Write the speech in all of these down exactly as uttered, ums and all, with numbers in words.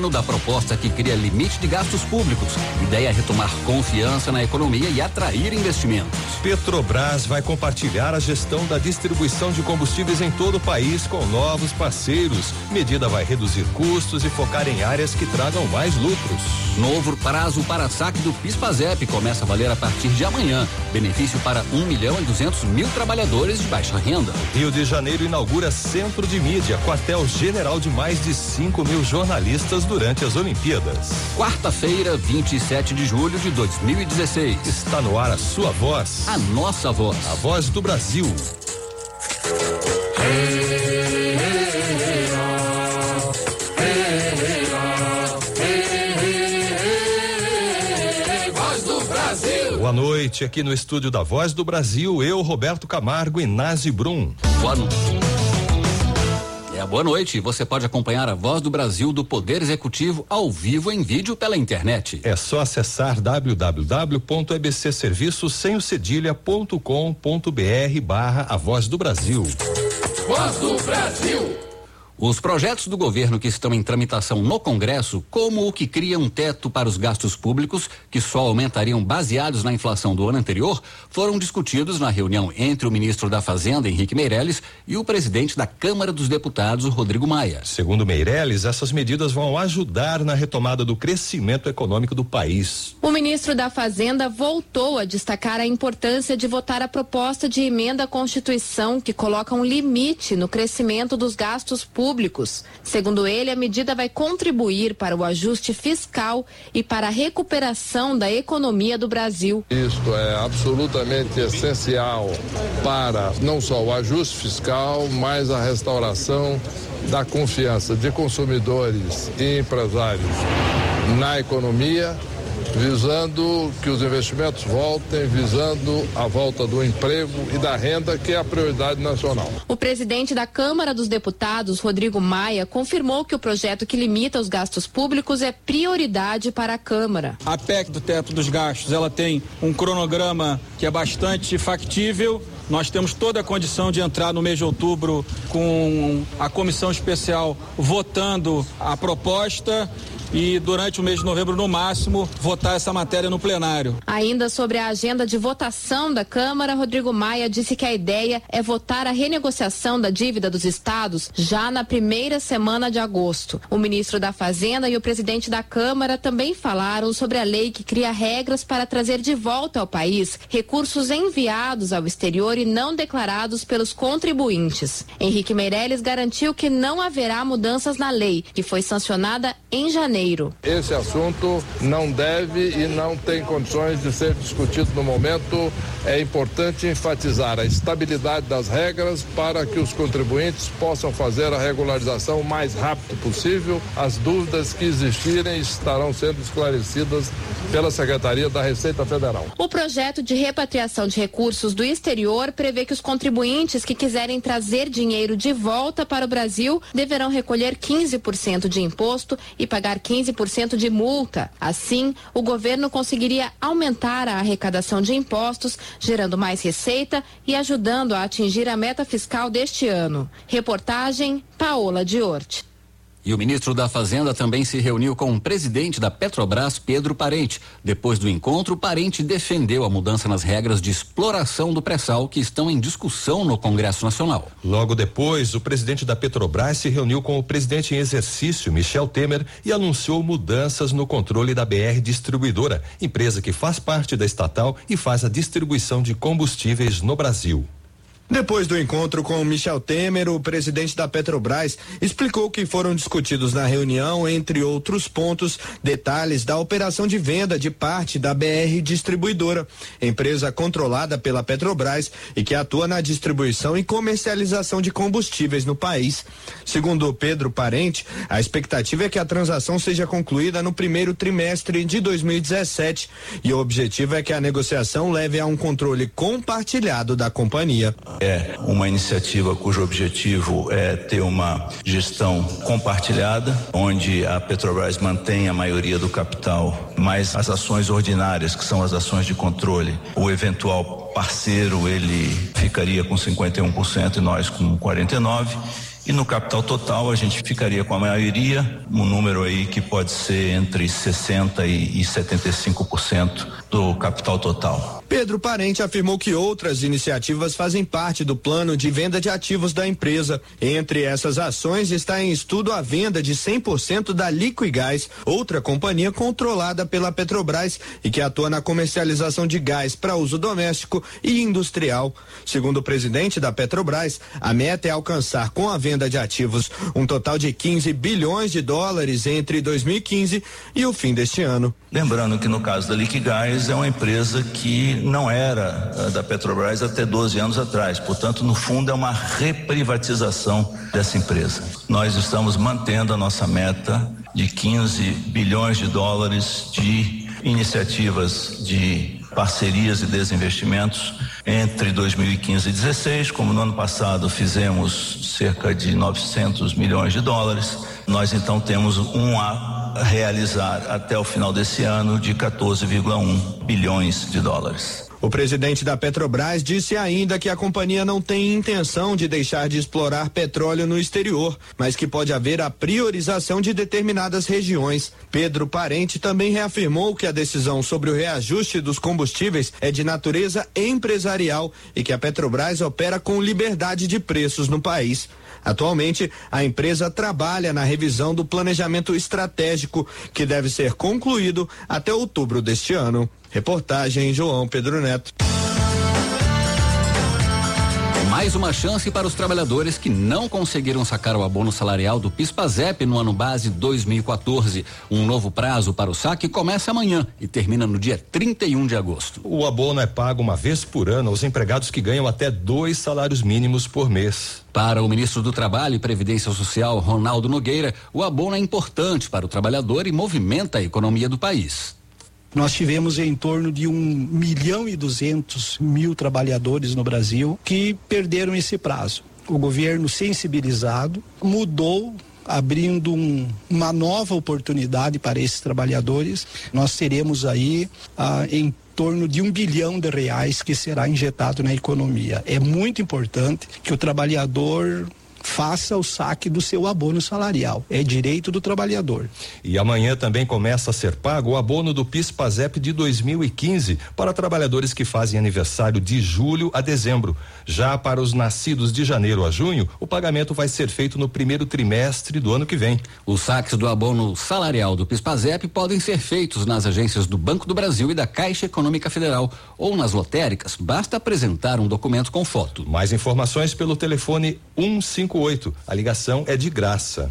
governo da proposta que cria limite de gastos públicos. Ideia é retomar confiança na economia e atrair investimentos. Petrobras vai compartilhar a gestão da distribuição de combustíveis em todo o país com novos parceiros. Medida vai reduzir custos e focar em áreas que tragam mais lucros. Novo prazo para saque do PIS/PASEP começa a valer a partir de amanhã. Benefício para um milhão e duzentos mil trabalhadores de baixa renda. Rio de Janeiro inaugura centro de mídia, quartel-general de mais de cinco mil jornalistas durante as Olimpíadas. Quarta-feira, vinte e sete de julho de dois mil e dezesseis. Está no ar a sua voz. A nossa voz. A voz do Brasil. Boa noite, aqui no estúdio da Voz do Brasil, eu, Roberto Camargo e Nazi Brum. Boa noite. É, boa noite. Você pode acompanhar a Voz do Brasil do Poder Executivo ao vivo em vídeo pela internet. É só acessar w w w ponto e b c serviços sem o cedilha ponto com ponto b r barra a Voz do Brasil. Voz do Brasil. Os projetos do governo que estão em tramitação no Congresso, como o que cria um teto para os gastos públicos, que só aumentariam baseados na inflação do ano anterior, foram discutidos na reunião entre o ministro da Fazenda, Henrique Meirelles, e o presidente da Câmara dos Deputados, Rodrigo Maia. Segundo Meirelles, essas medidas vão ajudar na retomada do crescimento econômico do país. O ministro da Fazenda voltou a destacar a importância de votar a proposta de emenda à Constituição que coloca um limite no crescimento dos gastos públicos. Públicos. Segundo ele, a medida vai contribuir para o ajuste fiscal e para a recuperação da economia do Brasil. Isto é absolutamente essencial para não só o ajuste fiscal, mas a restauração da confiança de consumidores e empresários na economia, visando que os investimentos voltem, visando a volta do emprego e da renda, que é a prioridade nacional. O presidente da Câmara dos Deputados, Rodrigo Maia, confirmou que o projeto que limita os gastos públicos é prioridade para a Câmara. A P E C do teto dos gastos, ela tem um cronograma que é bastante factível. Nós temos toda a condição de entrar no mês de outubro com a comissão especial votando a proposta e durante o mês de novembro, no máximo, votar essa matéria no plenário. Ainda sobre a agenda de votação da Câmara, Rodrigo Maia disse que a ideia é votar a renegociação da dívida dos estados já na primeira semana de agosto. O ministro da Fazenda e o presidente da Câmara também falaram sobre a lei que cria regras para trazer de volta ao país recursos enviados ao exterior e não declarados pelos contribuintes. Henrique Meirelles garantiu que não haverá mudanças na lei, que foi sancionada em janeiro. Esse assunto não deve e não tem condições de ser discutido no momento. É importante enfatizar a estabilidade das regras para que os contribuintes possam fazer a regularização o mais rápido possível. As dúvidas que existirem estarão sendo esclarecidas pela Secretaria da Receita Federal. O projeto de repatriação de recursos do exterior prevê que os contribuintes que quiserem trazer dinheiro de volta para o Brasil deverão recolher quinze por cento de imposto e pagar quinze por cento de multa. Assim, o governo conseguiria aumentar a arrecadação de impostos, gerando mais receita e ajudando a atingir a meta fiscal deste ano. Reportagem Paola Diorte. E o ministro da Fazenda também se reuniu com o presidente da Petrobras, Pedro Parente. Depois do encontro, Parente defendeu a mudança nas regras de exploração do pré-sal que estão em discussão no Congresso Nacional. Logo depois, o presidente da Petrobras se reuniu com o presidente em exercício, Michel Temer, e anunciou mudanças no controle da B R Distribuidora, empresa que faz parte da estatal e faz a distribuição de combustíveis no Brasil. Depois do encontro com Michel Temer, o presidente da Petrobras explicou que foram discutidos na reunião, entre outros pontos, detalhes da operação de venda de parte da B R Distribuidora, empresa controlada pela Petrobras e que atua na distribuição e comercialização de combustíveis no país. Segundo Pedro Parente, a expectativa é que a transação seja concluída no primeiro trimestre de dois mil e dezessete e o objetivo é que a negociação leve a um controle compartilhado da companhia. É uma iniciativa cujo objetivo é ter uma gestão compartilhada, onde a Petrobras mantém a maioria do capital, mas as ações ordinárias, que são as ações de controle, o eventual parceiro, ele ficaria com cinquenta e um por cento e nós com quarenta e nove por cento. E no capital total a gente ficaria com a maioria, um número aí que pode ser entre sessenta e setenta e cinco por cento do capital total. Pedro Parente afirmou que outras iniciativas fazem parte do plano de venda de ativos da empresa. Entre essas ações está em estudo a venda de cem por cento da Liquigás, outra companhia controlada pela Petrobras e que atua na comercialização de gás para uso doméstico e industrial. Segundo o presidente da Petrobras, a meta é alcançar com a venda de ativos um total de quinze bilhões de dólares entre dois mil e quinze e o fim deste ano. Lembrando que no caso da Liquigás é uma empresa que não era uh, da Petrobras até doze anos atrás, portanto, no fundo é uma reprivatização dessa empresa. Nós estamos mantendo a nossa meta de quinze bilhões de dólares de iniciativas de parcerias e desinvestimentos entre dois mil e quinze e dezesseis, como no ano passado fizemos cerca de novecentos milhões de dólares. Nós então temos um a realizar até o final desse ano de quatorze vírgula um bilhões de dólares. O presidente da Petrobras disse ainda que a companhia não tem intenção de deixar de explorar petróleo no exterior, mas que pode haver a priorização de determinadas regiões. Pedro Parente também reafirmou que a decisão sobre o reajuste dos combustíveis é de natureza empresarial e que a Petrobras opera com liberdade de preços no país. Atualmente, a empresa trabalha na revisão do planejamento estratégico, que deve ser concluído até outubro deste ano. Reportagem João Pedro Neto. Mais uma chance para os trabalhadores que não conseguiram sacar o abono salarial do PIS/PASEP no ano base dois mil e quatorze. Um novo prazo para o saque começa amanhã e termina no dia trinta e um de agosto. O abono é pago uma vez por ano aos empregados que ganham até dois salários mínimos por mês. Para o ministro do Trabalho e Previdência Social, Ronaldo Nogueira, o abono é importante para o trabalhador e movimenta a economia do país. Nós tivemos em torno de um milhão e duzentos mil trabalhadores no Brasil que perderam esse prazo. O governo sensibilizado mudou, abrindo um, uma nova oportunidade para esses trabalhadores. Nós teremos aí ah, em torno de um bilhão de reais que será injetado na economia. É muito importante que o trabalhador faça o saque do seu abono salarial. É direito do trabalhador. E amanhã também começa a ser pago o abono do PIS/PASEP de dois mil e quinze para trabalhadores que fazem aniversário de julho a dezembro. Já para os nascidos de janeiro a junho, o pagamento vai ser feito no primeiro trimestre do ano que vem. Os saques do abono salarial do PIS/PASEP podem ser feitos nas agências do Banco do Brasil e da Caixa Econômica Federal ou nas lotéricas. Basta apresentar um documento com foto. Mais informações pelo telefone um cinco oito. A ligação é de graça.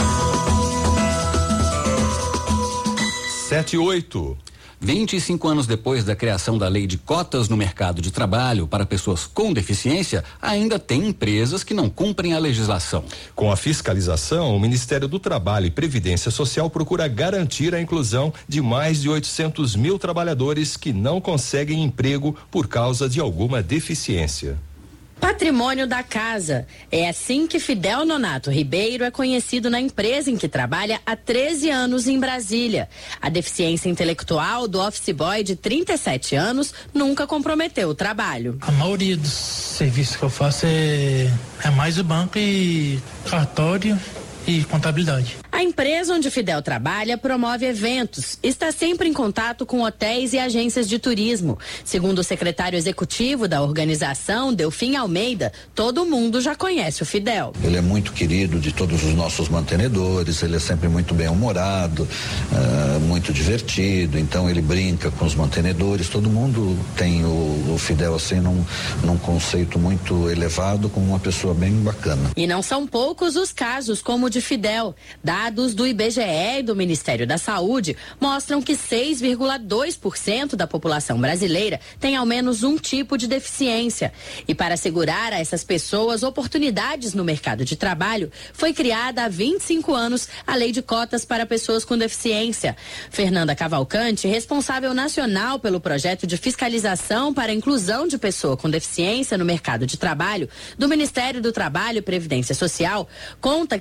Sete oito. vinte e cinco anos depois da criação da lei de cotas no mercado de trabalho para pessoas com deficiência, ainda tem empresas que não cumprem a legislação. Com a fiscalização, o Ministério do Trabalho e Previdência Social procura garantir a inclusão de mais de oitocentos mil trabalhadores que não conseguem emprego por causa de alguma deficiência. Patrimônio da casa. É assim que Fidel Nonato Ribeiro é conhecido na empresa em que trabalha há treze anos em Brasília. A deficiência intelectual do office boy de trinta e sete anos nunca comprometeu o trabalho. A maioria dos serviços que eu faço é, é mais o banco e cartório e contabilidade. A empresa onde Fidel trabalha promove eventos, está sempre em contato com hotéis e agências de turismo. Segundo o secretário executivo da organização, Delfim Almeida, todo mundo já conhece o Fidel. Ele é muito querido de todos os nossos mantenedores, ele é sempre muito bem-humorado, uh, muito divertido, então ele brinca com os mantenedores, todo mundo tem o, o Fidel assim num, num conceito muito elevado, como uma pessoa bem bacana. E não são poucos os casos como o de Fidel. Dados do I B G E e do Ministério da Saúde mostram que seis vírgula dois por cento da população brasileira tem ao menos um tipo de deficiência. E para assegurar a essas pessoas oportunidades no mercado de trabalho, foi criada há vinte e cinco anos a Lei de Cotas para Pessoas com Deficiência. Fernanda Cavalcante, responsável nacional pelo projeto de fiscalização para a inclusão de pessoa com deficiência no mercado de trabalho do Ministério do Trabalho e Previdência Social, conta que se a legislação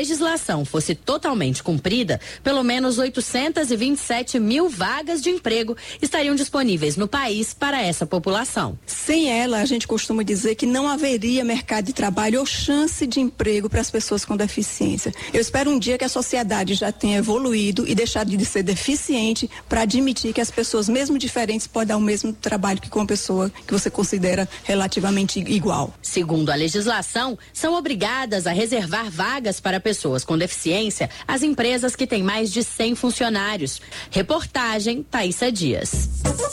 legislação fosse totalmente cumprida, pelo menos oitocentos e vinte e sete mil vagas de emprego estariam disponíveis no país para essa população. Sem ela, a gente costuma dizer que não haveria mercado de trabalho ou chance de emprego para as pessoas com deficiência. Eu espero um dia que a sociedade já tenha evoluído e deixado de ser deficiente para admitir que as pessoas, mesmo diferentes, podem dar o mesmo trabalho que com uma pessoa que você considera relativamente igual. Segundo a legislação, são obrigadas a reservar vagas para pessoas com deficiência as empresas que têm mais de cem funcionários. Reportagem Thaísa Dias.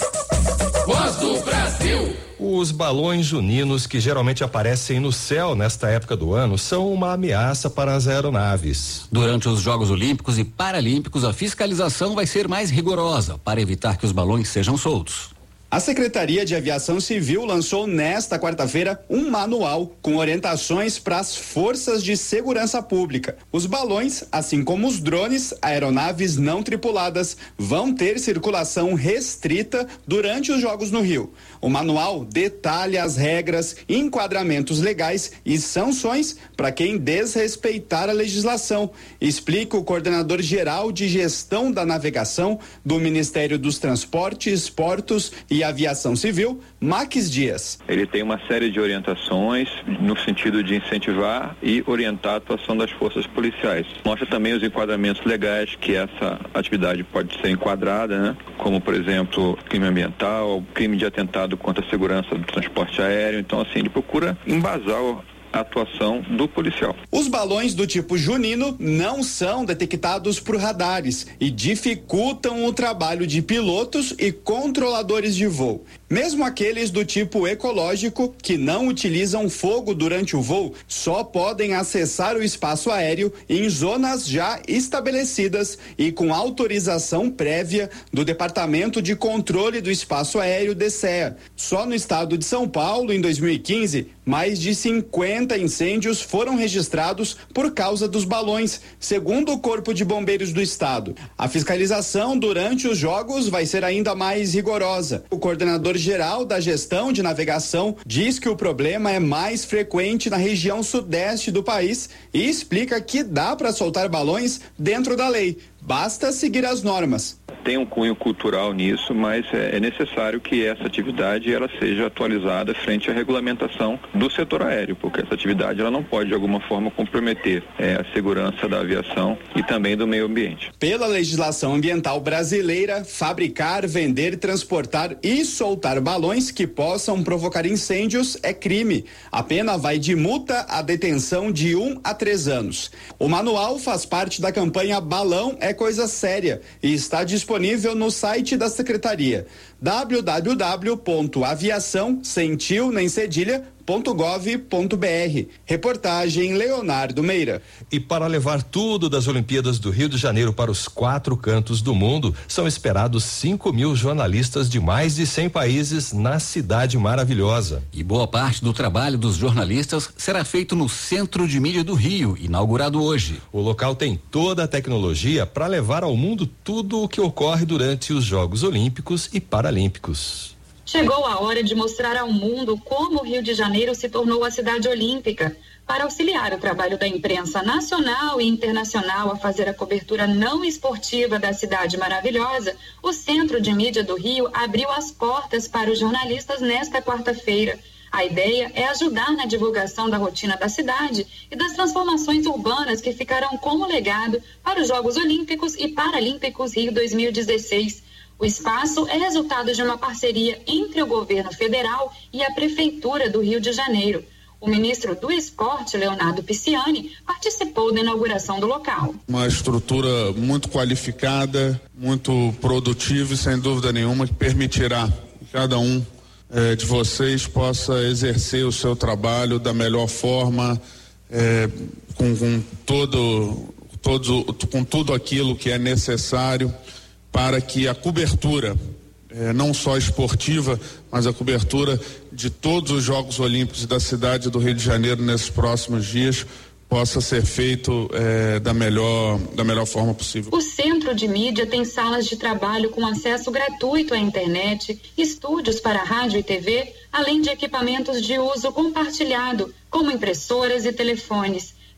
Voz do Brasil. Os balões juninos que geralmente aparecem no céu nesta época do ano são uma ameaça para as aeronaves. Durante os Jogos Olímpicos e Paralímpicos, a fiscalização vai ser mais rigorosa para evitar que os balões sejam soltos. A Secretaria de Aviação Civil lançou nesta quarta-feira um manual com orientações para as forças de segurança pública. Os balões, assim como os drones, aeronaves não tripuladas, vão ter circulação restrita durante os Jogos no Rio. O manual detalha as regras, enquadramentos legais e sanções para quem desrespeitar a legislação, explica o coordenador geral de gestão da navegação do Ministério dos Transportes, Portos e Aviação Civil, Max Dias. Ele tem uma série de orientações no sentido de incentivar e orientar a atuação das forças policiais. Mostra também os enquadramentos legais que essa atividade pode ser enquadrada, né? Como, por exemplo, crime ambiental, crime de atentado contra a segurança do transporte aéreo. Então, assim, ele procura embasar o a atuação do policial. Os balões do tipo junino não são detectados por radares e dificultam o trabalho de pilotos e controladores de voo. Mesmo aqueles do tipo ecológico, que não utilizam fogo durante o voo, só podem acessar o espaço aéreo em zonas já estabelecidas e com autorização prévia do Departamento de Controle do Espaço Aéreo, D C E A. Só no estado de São Paulo, em dois mil e quinze, mais de cinquenta incêndios foram registrados por causa dos balões, segundo o Corpo de Bombeiros do Estado. A fiscalização durante os jogos vai ser ainda mais rigorosa. O coordenador geral da gestão de navegação diz que o problema é mais frequente na região sudeste do país e explica que dá para soltar balões dentro da lei. Basta seguir as normas. Tem um cunho cultural nisso, mas é, é necessário que essa atividade ela seja atualizada frente à regulamentação do setor aéreo, porque essa atividade ela não pode de alguma forma comprometer é, a segurança da aviação e também do meio ambiente. Pela legislação ambiental brasileira, fabricar, vender, transportar e soltar balões que possam provocar incêndios é crime. A pena vai de multa a detenção de um a três anos. O manual faz parte da campanha Balão é Coisa Séria e está disponível no site da Secretaria w w w ponto aviação sem tio nem cedilha ponto gov ponto br. Reportagem Leonardo Meira. E para levar tudo das Olimpíadas do Rio de Janeiro para os quatro cantos do mundo, são esperados cinco mil jornalistas de mais de cem países na cidade maravilhosa. E boa parte do trabalho dos jornalistas será feito no Centro de Mídia do Rio, inaugurado hoje. O local tem toda a tecnologia para levar ao mundo tudo o que ocorre durante os Jogos Olímpicos e Paralímpicos. Chegou a hora de mostrar ao mundo como o Rio de Janeiro se tornou a cidade olímpica. Para auxiliar o trabalho da imprensa nacional e internacional a fazer a cobertura não esportiva da cidade maravilhosa, o Centro de Mídia do Rio abriu as portas para os jornalistas nesta quarta-feira. A ideia é ajudar na divulgação da rotina da cidade e das transformações urbanas que ficarão como legado para os Jogos Olímpicos e Paralímpicos Rio dois mil e dezesseis. O espaço é resultado de uma parceria entre o governo federal e a Prefeitura do Rio de Janeiro. O ministro do Esporte, Leonardo Pisciani, participou da inauguração do local. Uma estrutura muito qualificada, muito produtiva e, sem dúvida nenhuma, que permitirá que cada um eh, de vocês possa exercer o seu trabalho da melhor forma, eh, com, com, todo, todo, com tudo aquilo que é necessário para que a cobertura, eh, não só esportiva, mas a cobertura de todos os Jogos Olímpicos da cidade do Rio de Janeiro nesses próximos dias possa ser feito eh, da melhor, da melhor forma possível. O Centro de Mídia tem salas de trabalho com acesso gratuito à internet, estúdios para rádio e T V, além de equipamentos de uso compartilhado, como impressoras e telefones.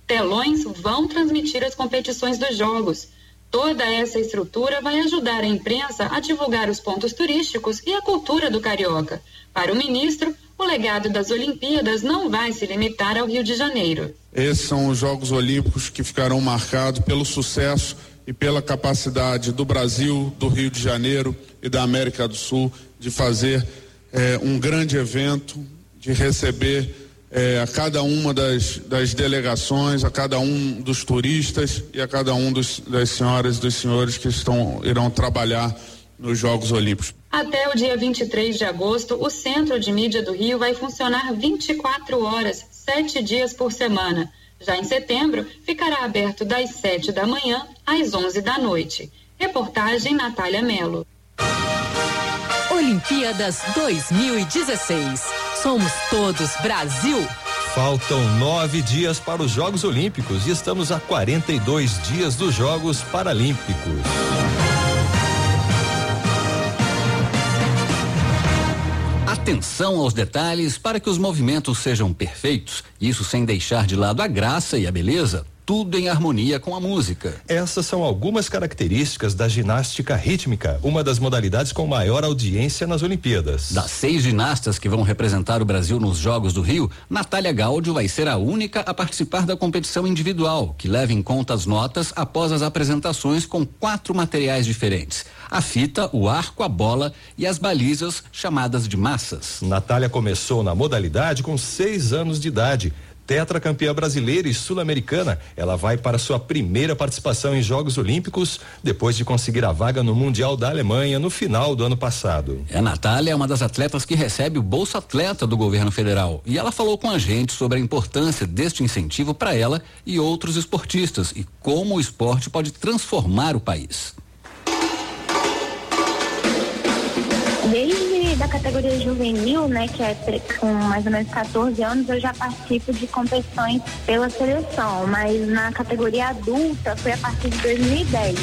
Telões vão transmitir as competições dos Jogos. Toda essa estrutura vai ajudar a imprensa a divulgar os pontos turísticos e a cultura do carioca. Para o ministro, o legado das Olimpíadas não vai se limitar ao Rio de Janeiro. Esses são os Jogos Olímpicos que ficarão marcados pelo sucesso e pela capacidade do Brasil, do Rio de Janeiro e da América do Sul de fazer eh, um grande evento, de receber eh, a cada uma das, das delegações, a cada um dos turistas e a cada um dos, das senhoras e dos senhores que estão, irão trabalhar nos Jogos Olímpicos. Até o dia vinte e três de agosto, o Centro de Mídia do Rio vai funcionar vinte e quatro horas, sete dias por semana. Já em setembro, ficará aberto das sete da manhã às onze da noite. Reportagem Natália Melo. Olimpíadas dois mil e dezesseis. Somos todos Brasil. Faltam nove dias para os Jogos Olímpicos e estamos a quarenta e dois dias dos Jogos Paralímpicos. Atenção aos detalhes para que os movimentos sejam perfeitos, isso sem deixar de lado a graça e a beleza, tudo em harmonia com a música. Essas são algumas características da ginástica rítmica, uma das modalidades com maior audiência nas Olimpíadas. Das seis ginastas que vão representar o Brasil nos Jogos do Rio, Natália Gáudio vai ser a única a participar da competição individual, que leva em conta as notas após as apresentações com quatro materiais diferentes: a fita, o arco, a bola e as balizas, chamadas de massas. Natália começou na modalidade com seis anos de idade. Tetracampeã brasileira e sul-americana, ela vai para sua primeira participação em Jogos Olímpicos depois de conseguir a vaga no Mundial da Alemanha no final do ano passado. A Natália é uma das atletas que recebe o Bolsa Atleta do governo federal e ela falou com a gente sobre a importância deste incentivo para ela e outros esportistas e como o esporte pode transformar o país. Desde da categoria juvenil, né, que é com mais ou menos quatorze anos, eu já participo de competições pela seleção, mas na categoria adulta foi a partir de dois mil e dez.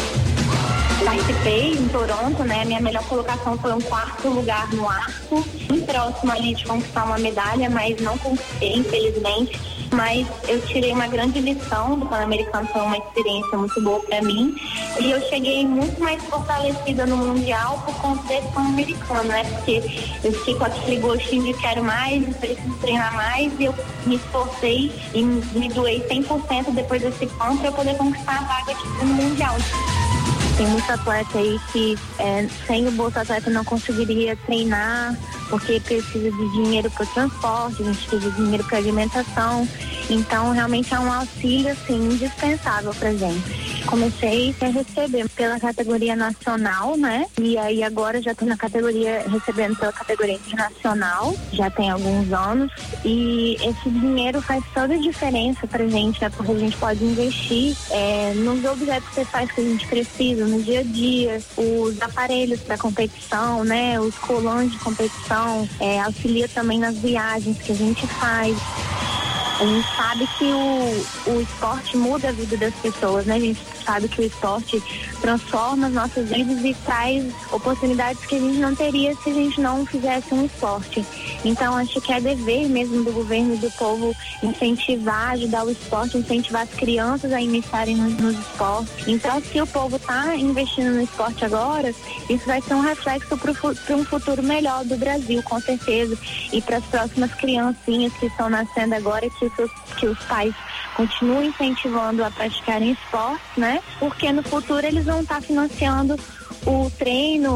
Participei em Toronto, né, minha melhor colocação foi um quarto lugar no arco, bem próximo ali de conquistar uma medalha, mas não conquistei, infelizmente. Mas eu tirei uma grande lição do Pan-Americano, foi uma experiência muito boa para mim. E eu cheguei muito mais fortalecida no Mundial por conta desse Pan-Americano, né? Porque eu fiquei com aquele gostinho de quero mais, preciso treinar mais, e eu me esforcei e me doei cem por cento depois desse Pan para eu poder conquistar a vaga aqui no Mundial. Tem muito atleta aí que é, sem o Bolsa Atleta não conseguiria treinar, porque precisa de dinheiro para o transporte, a gente precisa de dinheiro para alimentação. Então, realmente é um auxílio, assim, indispensável para gente. Comecei a receber pela categoria nacional, né? E aí agora já estou na categoria, recebendo pela categoria internacional, já tem alguns anos. E esse dinheiro faz toda a diferença pra gente, né? Porque a gente pode investir é, nos objetos pessoais que a gente precisa, no dia a dia, os aparelhos para competição, né? Os colãs de competição, é, auxilia também nas viagens que a gente faz. A gente sabe que o, o esporte muda a vida das pessoas, né? A gente sabe que o esporte transforma as nossas vidas e traz oportunidades que a gente não teria se a gente não fizesse um esporte. Então, acho que é dever mesmo do governo e do povo incentivar, ajudar o esporte, incentivar as crianças a iniciarem nos, nos esportes. Então, se o povo está investindo no esporte agora, isso vai ser um reflexo para um futuro melhor do Brasil, com certeza. E para as próximas criancinhas que estão nascendo agora, que os, que os pais continuem incentivando a praticarem esporte, né? Porque no futuro eles vão estar financiando o treino,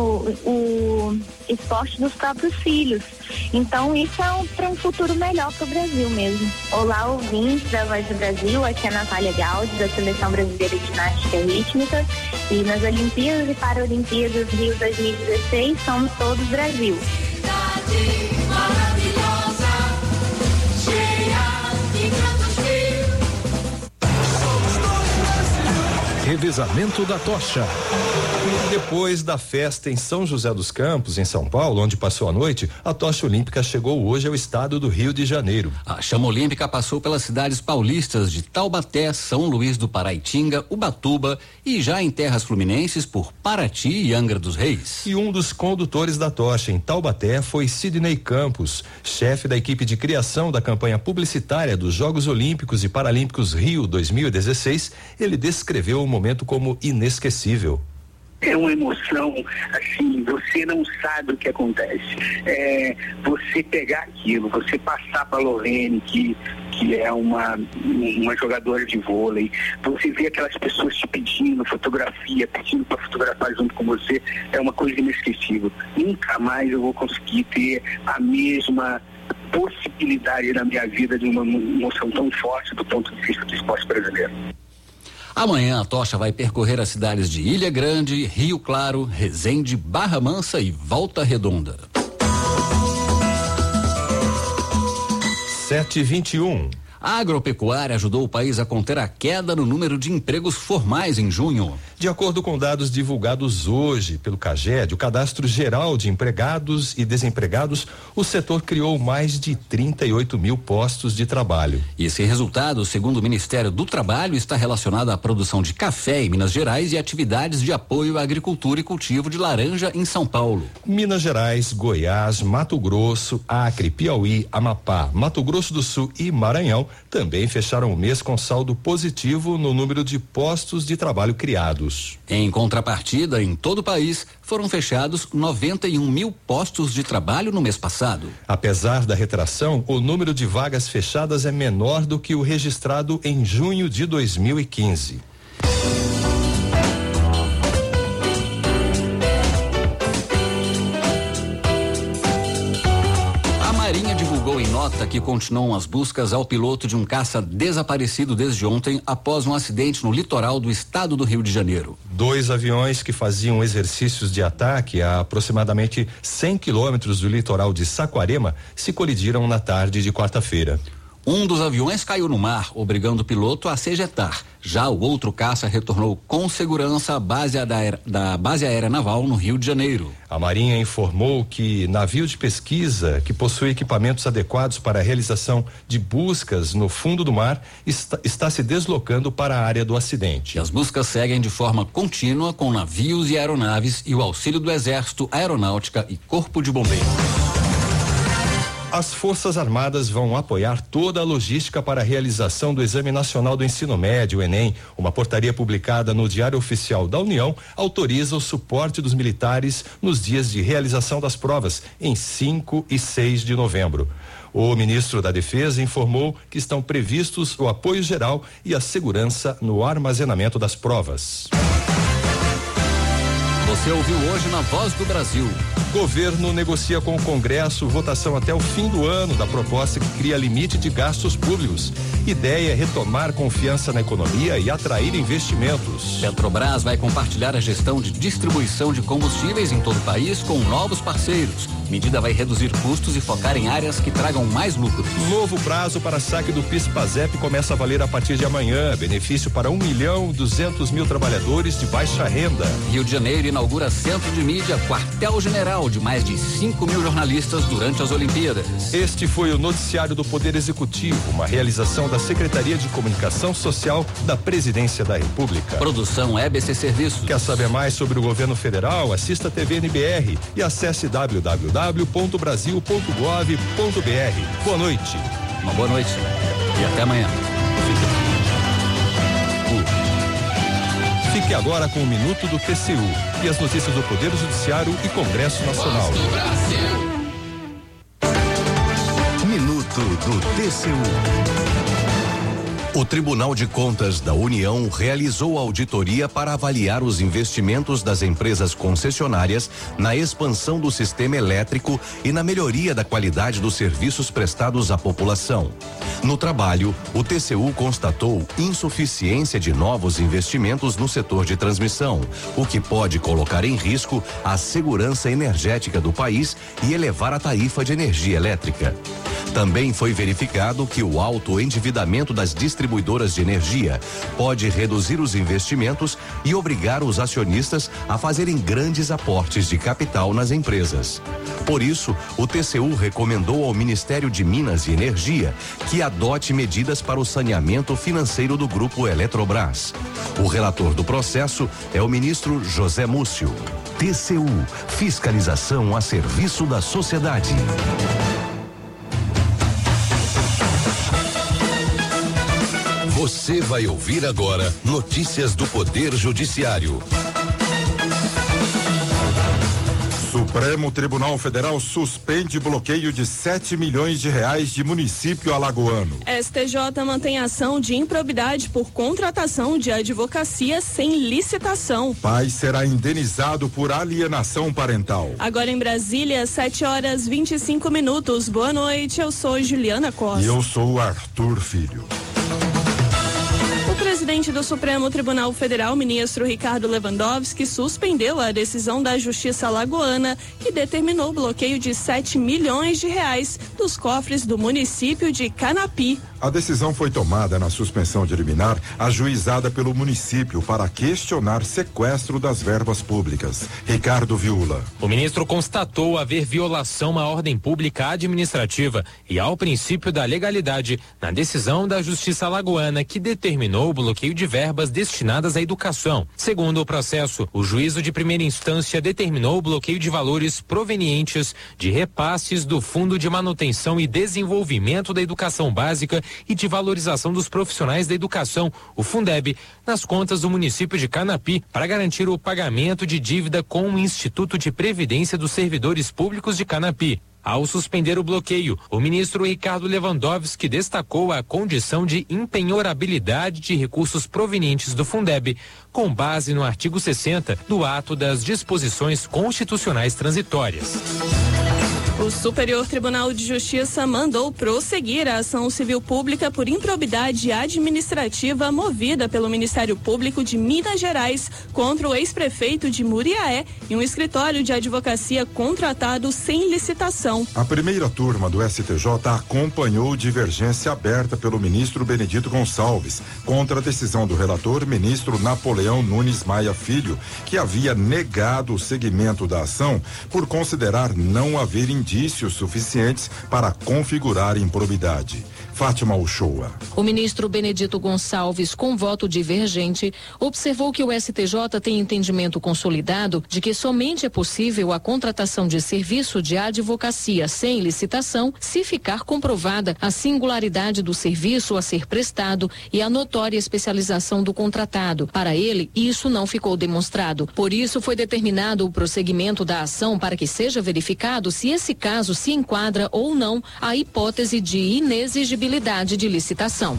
o esporte dos próprios filhos. Então isso é um, para um futuro melhor para o Brasil mesmo. Olá, ouvintes da Voz do Brasil, aqui é a Natália Gáudio, da Seleção Brasileira de Ginástica Rítmica, e nas Olimpíadas e Paralimpíadas Rio dois mil e dezesseis somos todos Brasil. Revezamento da tocha. Depois da festa em São José dos Campos, em São Paulo, onde passou a noite, a tocha olímpica chegou hoje ao estado do Rio de Janeiro. A chama olímpica passou pelas cidades paulistas de Taubaté, São Luís do Paraitinga, Ubatuba e já em terras fluminenses por Paraty e Angra dos Reis. E um dos condutores da tocha em Taubaté foi Sidney Campos, chefe da equipe de criação da campanha publicitária dos Jogos Olímpicos e Paralímpicos Rio dois mil e dezesseis. Ele descreveu o momento como inesquecível. É uma emoção, assim, você não sabe o que acontece. É, você pegar aquilo, você passar para a Lorene, que, que é uma, uma jogadora de vôlei, você vê aquelas pessoas te pedindo fotografia, pedindo para fotografar junto com você, é uma coisa inesquecível. Nunca mais eu vou conseguir ter a mesma possibilidade na minha vida de uma emoção tão forte do ponto de vista do esporte brasileiro. Amanhã a tocha vai percorrer as cidades de Ilha Grande, Rio Claro, Resende, Barra Mansa e Volta Redonda. sete e vinte e um. A agropecuária ajudou o país a conter a queda no número de empregos formais em junho. De acordo com dados divulgados hoje pelo CAGED, o Cadastro Geral de Empregados e Desempregados, o setor criou mais de trinta e oito mil postos de trabalho. Esse resultado, segundo o Ministério do Trabalho, está relacionado à produção de café em Minas Gerais e atividades de apoio à agricultura e cultivo de laranja em São Paulo. Minas Gerais, Goiás, Mato Grosso, Acre, Piauí, Amapá, Mato Grosso do Sul e Maranhão também fecharam o mês com saldo positivo no número de postos de trabalho criados. Em contrapartida, em todo o país, foram fechados noventa e um mil postos de trabalho no mês passado. Apesar da retração, o número de vagas fechadas é menor do que o registrado em junho de dois mil e quinze. Em nota que continuam as buscas ao piloto de um caça desaparecido desde ontem após um acidente no litoral do estado do Rio de Janeiro. Dois aviões que faziam exercícios de ataque a aproximadamente cem quilômetros do litoral de Saquarema se colidiram na tarde de quarta-feira. Um dos aviões caiu no mar, obrigando o piloto a se ejetar. Já o outro caça retornou com segurança à base da, da base aérea naval no Rio de Janeiro. A Marinha informou que navio de pesquisa que possui equipamentos adequados para a realização de buscas no fundo do mar está, está se deslocando para a área do acidente. E as buscas seguem de forma contínua com navios e aeronaves e o auxílio do Exército, Aeronáutica e Corpo de Bombeiros. As Forças Armadas vão apoiar toda a logística para a realização do Exame Nacional do Ensino Médio, o Enem. Uma portaria publicada no Diário Oficial da União autoriza o suporte dos militares nos dias de realização das provas, em cinco e seis de novembro. O ministro da Defesa informou que estão previstos o apoio geral e a segurança no armazenamento das provas. Você ouviu hoje na Voz do Brasil. Governo negocia com o Congresso votação até o fim do ano da proposta que cria limite de gastos públicos. Ideia é retomar confiança na economia e atrair investimentos. Petrobras vai compartilhar a gestão de distribuição de combustíveis em todo o país com novos parceiros. Medida vai reduzir custos e focar em áreas que tragam mais lucros. Novo prazo para saque do PIS/PASEP começa a valer a partir de amanhã. Benefício para um milhão duzentos mil trabalhadores de baixa renda. Rio de Janeiro inaugura centro de mídia, quartel-general de mais de cinco mil jornalistas durante as Olimpíadas. Este foi o noticiário do Poder Executivo, uma realização da Secretaria de Comunicação Social da Presidência da República. Produção E B C Serviços. Quer saber mais sobre o governo federal? Assista a T V N B R e acesse w w w ponto brasil ponto gov ponto b r. Boa noite. Uma boa noite e até amanhã. Fique agora com o Minuto do T C U e as notícias do Poder Judiciário e Congresso Nacional. Minuto do T C U. O Tribunal de Contas da União realizou auditoria para avaliar os investimentos das empresas concessionárias na expansão do sistema elétrico e na melhoria da qualidade dos serviços prestados à população. No trabalho, o T C U constatou insuficiência de novos investimentos no setor de transmissão, o que pode colocar em risco a segurança energética do país e elevar a tarifa de energia elétrica. Também foi verificado que o alto endividamento das distribuições distribuidoras de energia, pode reduzir os investimentos e obrigar os acionistas a fazerem grandes aportes de capital nas empresas. Por isso, o T C U recomendou ao Ministério de Minas e Energia que adote medidas para o saneamento financeiro do grupo Eletrobras. O relator do processo é o ministro José Múcio. T C U, fiscalização a serviço da sociedade. Você vai ouvir agora notícias do Poder Judiciário. Supremo Tribunal Federal suspende bloqueio de sete milhões de reais de município alagoano. S T J mantém ação de improbidade por contratação de advocacia sem licitação. Pai será indenizado por alienação parental. Agora em Brasília, sete horas vinte e cinco minutos. Boa noite, eu sou Juliana Costa. E eu sou Arthur Filho. O presidente do Supremo Tribunal Federal, ministro Ricardo Lewandowski, suspendeu a decisão da Justiça Alagoana que determinou o bloqueio de sete milhões de reais dos cofres do município de Canapi. A decisão foi tomada na suspensão de liminar ajuizada pelo município para questionar sequestro das verbas públicas. Ricardo Viula. O ministro constatou haver violação à ordem pública administrativa e ao princípio da legalidade na decisão da Justiça Alagoana que determinou o bloqueio de verbas destinadas à educação. Segundo o processo, o juízo de primeira instância determinou o bloqueio de valores provenientes de repasses do Fundo de Manutenção e Desenvolvimento da Educação Básica e de Valorização dos Profissionais da Educação, o Fundeb, nas contas do município de Canapi para garantir o pagamento de dívida com o Instituto de Previdência dos Servidores Públicos de Canapi. Ao suspender o bloqueio, o ministro Ricardo Lewandowski destacou a condição de impenhorabilidade de recursos provenientes do Fundeb, com base no artigo sessenta do ato das disposições constitucionais transitórias. O Superior Tribunal de Justiça mandou prosseguir a ação civil pública por improbidade administrativa movida pelo Ministério Público de Minas Gerais contra o ex-prefeito de Muriaé e um escritório de advocacia contratado sem licitação. A primeira turma do S T J acompanhou divergência aberta pelo ministro Benedito Gonçalves contra a decisão do relator, ministro Napoleão Nunes Maia Filho, que havia negado o seguimento da ação por considerar não haver indícios indícios suficientes para configurar improbidade. Fátima Uchoa. O ministro Benedito Gonçalves, com voto divergente, observou que o S T J tem entendimento consolidado de que somente é possível a contratação de serviço de advocacia sem licitação se ficar comprovada a singularidade do serviço a ser prestado e a notória especialização do contratado. Para ele, isso não ficou demonstrado. Por isso, foi determinado o prosseguimento da ação para que seja verificado se esse caso se enquadra ou não a hipótese de inexigibilidade de licitação.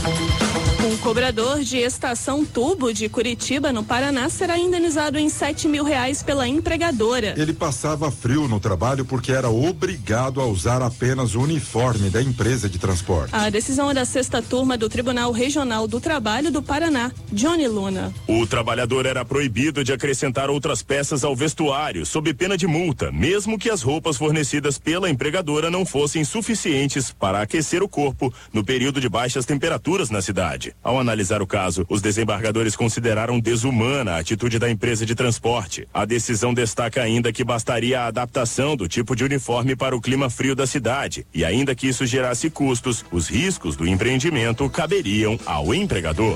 Um cobrador de estação Tubo de Curitiba, no Paraná, será indenizado em sete mil reais pela empregadora. Ele passava frio no trabalho porque era obrigado a usar apenas o uniforme da empresa de transporte. A decisão é da sexta turma do Tribunal Regional do Trabalho do Paraná. Johnny Luna. O trabalhador era proibido de acrescentar outras peças ao vestuário, sob pena de multa, mesmo que as roupas fornecidas pela empregadora não fossem suficientes para aquecer o corpo no período de baixas temperaturas na cidade. Ao analisar o caso, os desembargadores consideraram desumana a atitude da empresa de transporte. A decisão destaca ainda que bastaria a adaptação do tipo de uniforme para o clima frio da cidade, e ainda que isso gerasse custos, os riscos do empreendimento caberiam ao empregador.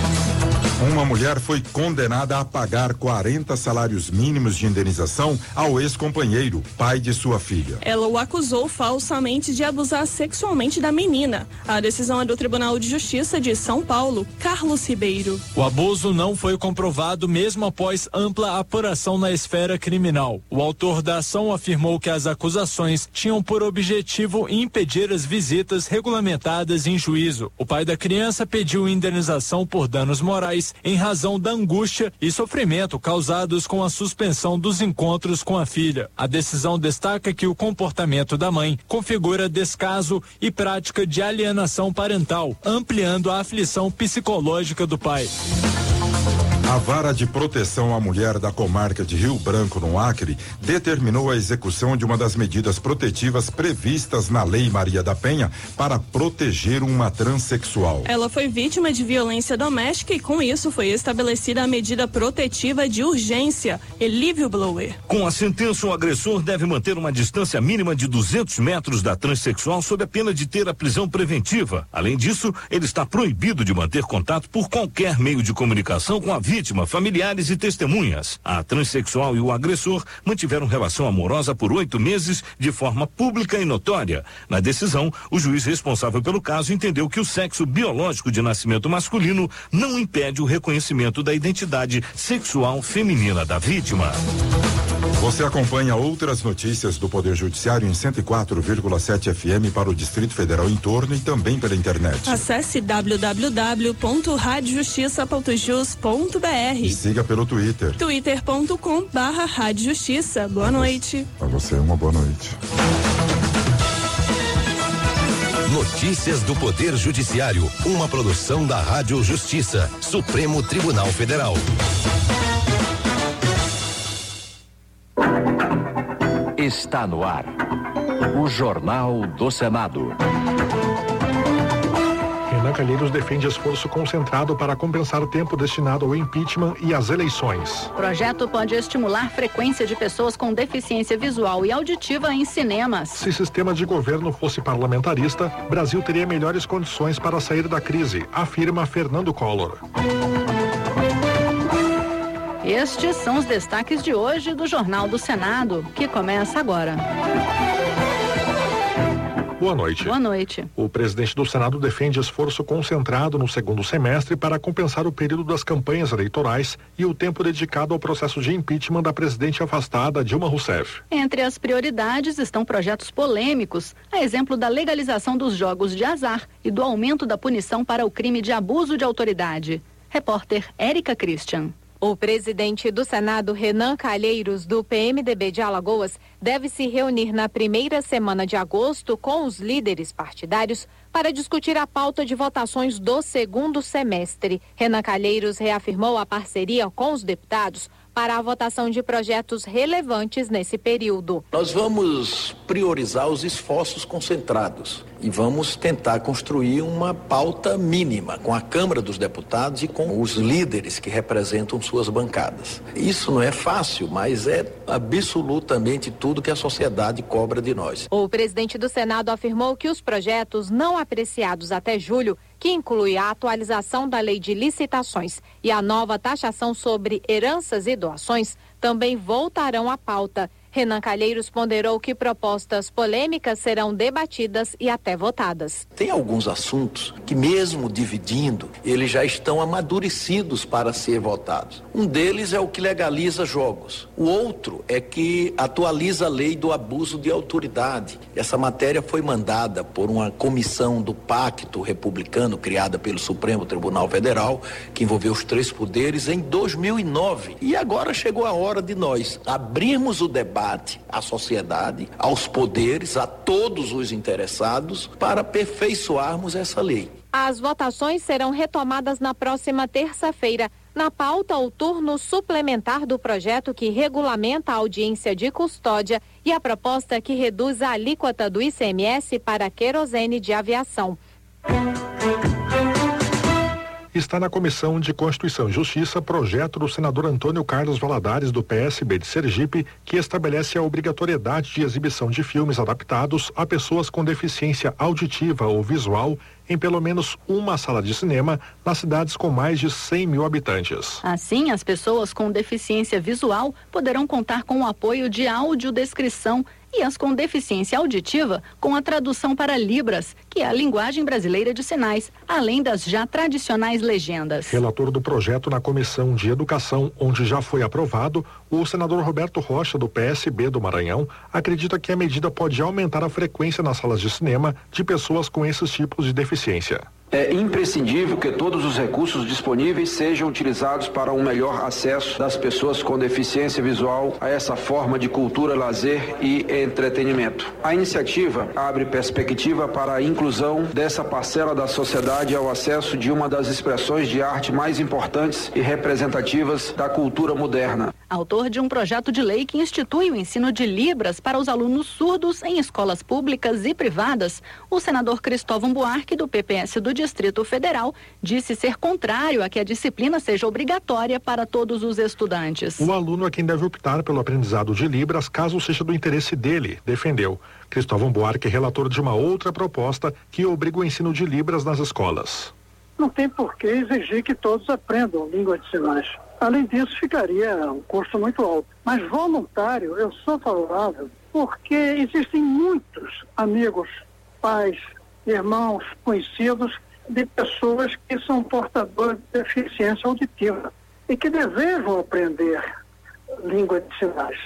Uma mulher foi condenada a pagar quarenta salários mínimos de indenização ao ex-companheiro, pai de sua filha. Ela o acusou falsamente de abusar sexualmente da menina. A decisão é do Tribunal de Justiça de São Paulo. Carlos Ribeiro. O abuso não foi comprovado mesmo após ampla apuração na esfera criminal. O autor da ação afirmou que as acusações tinham por objetivo impedir as visitas regulamentadas em juízo. O pai da criança pediu indenização por danos morais em razão da angústia e sofrimento causados com a suspensão dos encontros com a filha. A decisão destaca que o comportamento da mãe configura descaso e prática de alienação parental, ampliando a aflição psicológica do pai. A Vara de Proteção à Mulher da comarca de Rio Branco, no Acre, determinou a execução de uma das medidas protetivas previstas na Lei Maria da Penha para proteger uma transexual. Ela foi vítima de violência doméstica e, com isso, foi estabelecida a medida protetiva de urgência. Elívio Blower. Com a sentença, o agressor deve manter uma distância mínima de duzentos metros da transexual sob a pena de ter a prisão preventiva. Além disso, ele está proibido de manter contato por qualquer meio de comunicação com a vítima, familiares e testemunhas. A transexual e o agressor mantiveram relação amorosa por oito meses de forma pública e notória. Na decisão, o juiz responsável pelo caso entendeu que o sexo biológico de nascimento masculino não impede o reconhecimento da identidade sexual feminina da vítima. Você acompanha outras notícias do Poder Judiciário em cento e quatro vírgula sete F M para o Distrito Federal em torno e também pela internet. Acesse w w w ponto rádio justiça ponto jus ponto b r e siga pelo Twitter. twitter ponto com barra Rádio Justiça. Boa noite. Para você, uma boa noite. Notícias do Poder Judiciário, uma produção da Rádio Justiça, Supremo Tribunal Federal. Está no ar, o Jornal do Senado. Renan Calheiros defende esforço concentrado para compensar o tempo destinado ao impeachment e às eleições. O projeto pode estimular frequência de pessoas com deficiência visual e auditiva em cinemas. Se sistema de governo fosse parlamentarista, Brasil teria melhores condições para sair da crise, afirma Fernando Collor. Estes são os destaques de hoje do Jornal do Senado, que começa agora. Boa noite. Boa noite. O presidente do Senado defende esforço concentrado no segundo semestre para compensar o período das campanhas eleitorais e o tempo dedicado ao processo de impeachment da presidente afastada Dilma Rousseff. Entre as prioridades estão projetos polêmicos, a exemplo da legalização dos jogos de azar e do aumento da punição para o crime de abuso de autoridade. Repórter Érica Christian. O presidente do Senado, Renan Calheiros, do P M D B de Alagoas, deve se reunir na primeira semana de agosto com os líderes partidários para discutir a pauta de votações do segundo semestre. Renan Calheiros reafirmou a parceria com os deputados para a votação de projetos relevantes nesse período. Nós vamos priorizar os esforços concentrados e vamos tentar construir uma pauta mínima com a Câmara dos Deputados e com os líderes que representam suas bancadas. Isso não é fácil, mas é absolutamente tudo que a sociedade cobra de nós. O presidente do Senado afirmou que os projetos não apreciados até julho, que inclui a atualização da lei de licitações e a nova taxação sobre heranças e doações, também voltarão à pauta. Renan Calheiros ponderou que propostas polêmicas serão debatidas e até votadas. Tem alguns assuntos que, mesmo dividindo, eles já estão amadurecidos para ser votados. Um deles é o que legaliza jogos. O outro é que atualiza a lei do abuso de autoridade. Essa matéria foi mandada por uma comissão do Pacto Republicano, criada pelo Supremo Tribunal Federal, que envolveu os três poderes em dois mil e nove. E agora chegou a hora de nós abrirmos o debate à sociedade, aos poderes, a todos os interessados, para aperfeiçoarmos essa lei. As votações serão retomadas na próxima terça-feira. Na pauta, o turno suplementar do projeto que regulamenta a audiência de custódia e a proposta que reduz a alíquota do I C M S para querosene de aviação. Está na Comissão de Constituição e Justiça projeto do senador Antônio Carlos Valadares, do P S B de Sergipe, que estabelece a obrigatoriedade de exibição de filmes adaptados a pessoas com deficiência auditiva ou visual em pelo menos uma sala de cinema nas cidades com mais de cem mil habitantes. Assim, as pessoas com deficiência visual poderão contar com o apoio de audiodescrição e as com deficiência auditiva com a tradução para Libras, que é a linguagem brasileira de sinais, além das já tradicionais legendas. Relator do projeto na Comissão de Educação, onde já foi aprovado, o senador Roberto Rocha, do P S B do Maranhão, acredita que a medida pode aumentar a frequência nas salas de cinema de pessoas com esses tipos de deficiência. É imprescindível que todos os recursos disponíveis sejam utilizados para um melhor acesso das pessoas com deficiência visual a essa forma de cultura, lazer e entretenimento. A iniciativa abre perspectiva para a inclusão dessa parcela da sociedade ao acesso de uma das expressões de arte mais importantes e representativas da cultura moderna. Autor de um projeto de lei que institui o ensino de Libras para os alunos surdos em escolas públicas e privadas, o senador Cristóvão Buarque, do P P S do Distrito Federal, disse ser contrário a que a disciplina seja obrigatória para todos os estudantes. O aluno é quem deve optar pelo aprendizado de Libras, caso seja do interesse dele, defendeu. Cristóvão Buarque é relator de uma outra proposta que obriga o ensino de Libras nas escolas. Não tem por que exigir que todos aprendam língua de sinais. Além disso, ficaria um custo muito alto. Mas voluntário, eu sou favorável, porque existem muitos amigos, pais, irmãos, conhecidos de pessoas que são portadores de deficiência auditiva e que desejam aprender língua de sinais.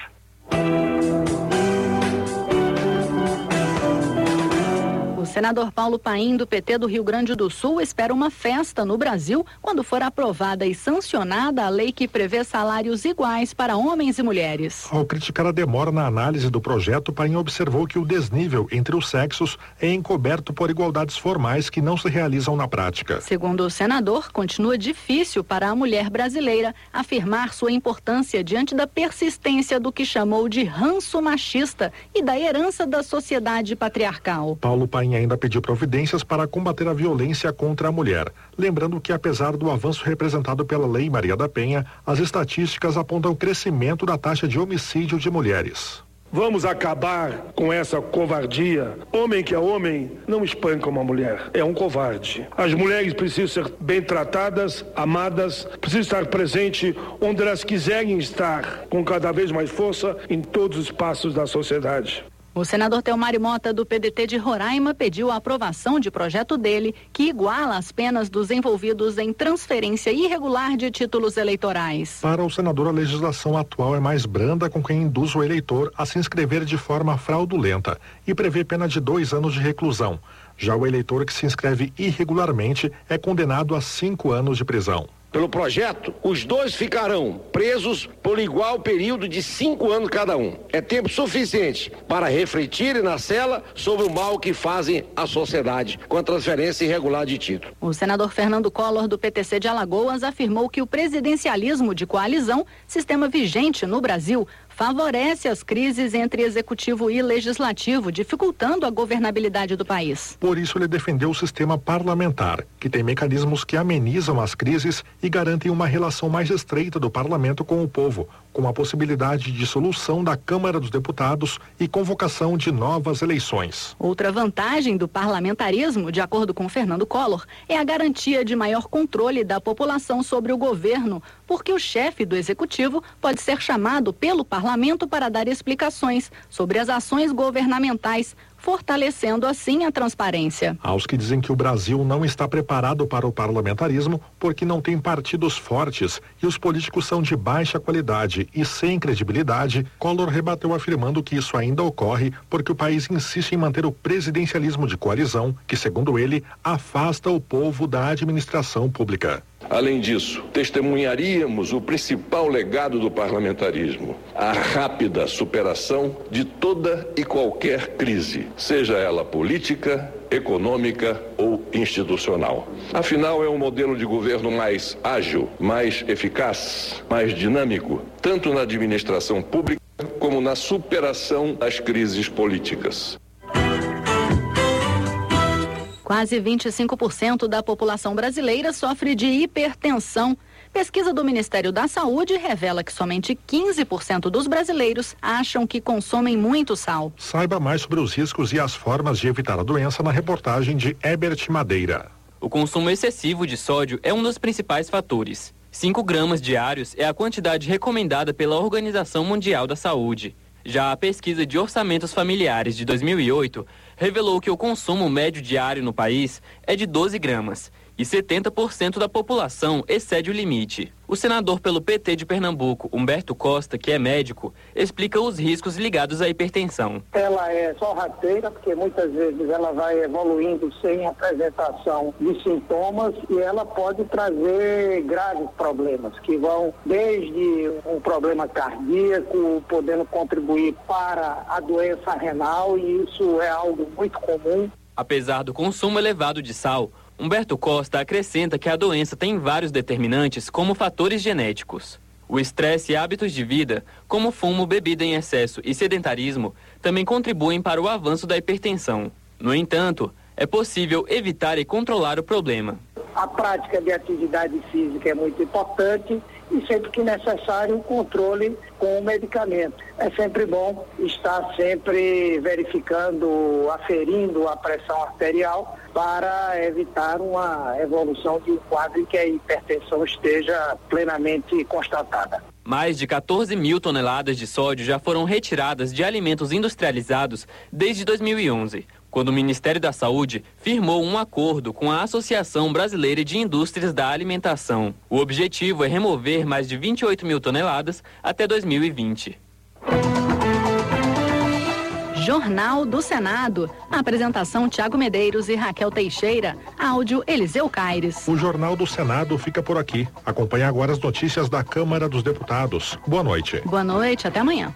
O senador Paulo Paim, do P T do Rio Grande do Sul, espera uma festa no Brasil quando for aprovada e sancionada a lei que prevê salários iguais para homens e mulheres. Ao criticar a demora na análise do projeto, Paim observou que o desnível entre os sexos é encoberto por igualdades formais que não se realizam na prática. Segundo o senador, continua difícil para a mulher brasileira afirmar sua importância diante da persistência do que chamou de ranço machista e da herança da sociedade patriarcal. Paulo Paim ainda pediu providências para combater a violência contra a mulher. Lembrando que, apesar do avanço representado pela Lei Maria da Penha, as estatísticas apontam o crescimento da taxa de homicídio de mulheres. Vamos acabar com essa covardia. Homem que é homem não espanca uma mulher, é um covarde. As mulheres precisam ser bem tratadas, amadas, precisam estar presentes onde elas quiserem estar, com cada vez mais força em todos os espaços da sociedade. O senador Telmário Mota, do P D T de Roraima, pediu a aprovação de projeto dele que iguala as penas dos envolvidos em transferência irregular de títulos eleitorais. Para o senador, a legislação atual é mais branda com quem induz o eleitor a se inscrever de forma fraudulenta e prevê pena de dois anos de reclusão. Já o eleitor que se inscreve irregularmente é condenado a cinco anos de prisão. Pelo projeto, os dois ficarão presos por igual período de cinco anos cada um. É tempo suficiente para refletirem na cela sobre o mal que fazem à sociedade com a transferência irregular de título. O senador Fernando Collor, do P T C de Alagoas, afirmou que o presidencialismo de coalizão, sistema vigente no Brasil, favorece as crises entre executivo e legislativo, dificultando a governabilidade do país. Por isso, ele defendeu o sistema parlamentar, que tem mecanismos que amenizam as crises e garantem uma relação mais estreita do parlamento com o povo, com a possibilidade de dissolução da Câmara dos Deputados e convocação de novas eleições. Outra vantagem do parlamentarismo, de acordo com Fernando Collor, é a garantia de maior controle da população sobre o governo, porque o chefe do executivo pode ser chamado pelo parlamento para dar explicações sobre as ações governamentais, fortalecendo assim a transparência. Aos que dizem que o Brasil não está preparado para o parlamentarismo porque não tem partidos fortes e os políticos são de baixa qualidade e sem credibilidade, Collor rebateu afirmando que isso ainda ocorre porque o país insiste em manter o presidencialismo de coalizão, que, segundo ele, afasta o povo da administração pública. Além disso, testemunharíamos o principal legado do parlamentarismo, a rápida superação de toda e qualquer crise, seja ela política, econômica ou institucional. Afinal, é um modelo de governo mais ágil, mais eficaz, mais dinâmico, tanto na administração pública como na superação das crises políticas. Quase vinte e cinco por cento da população brasileira sofre de hipertensão. Pesquisa do Ministério da Saúde revela que somente quinze por cento dos brasileiros acham que consomem muito sal. Saiba mais sobre os riscos e as formas de evitar a doença na reportagem de Herbert Madeira. O consumo excessivo de sódio é um dos principais fatores. cinco gramas diários é a quantidade recomendada pela Organização Mundial da Saúde. Já a pesquisa de orçamentos familiares de dois mil e oito revelou que o consumo médio diário no país é de doze gramas e setenta por cento da população excede o limite. O senador pelo P T de Pernambuco, Humberto Costa, que é médico, explica os riscos ligados à hipertensão. Ela é sorrateira, porque muitas vezes ela vai evoluindo sem apresentação de sintomas e ela pode trazer graves problemas, que vão desde um problema cardíaco, podendo contribuir para a doença renal, e isso é algo muito comum. Apesar do consumo elevado de sal, Humberto Costa acrescenta que a doença tem vários determinantes, como fatores genéticos. O estresse e hábitos de vida, como fumo, bebida em excesso e sedentarismo, também contribuem para o avanço da hipertensão. No entanto, é possível evitar e controlar o problema. A prática de atividade física é muito importante e sempre que necessário o controle com o medicamento. É sempre bom estar sempre verificando, aferindo a pressão arterial para evitar uma evolução de um quadro em que a hipertensão esteja plenamente constatada. Mais de quatorze mil toneladas de sódio já foram retiradas de alimentos industrializados desde dois mil e onze, quando o Ministério da Saúde firmou um acordo com a Associação Brasileira de Indústrias da Alimentação. O objetivo é remover mais de vinte e oito mil toneladas até dois mil e vinte. Jornal do Senado. Apresentação Tiago Medeiros e Raquel Teixeira. Áudio Eliseu Caires. O Jornal do Senado fica por aqui. Acompanhe agora as notícias da Câmara dos Deputados. Boa noite. Boa noite, até amanhã.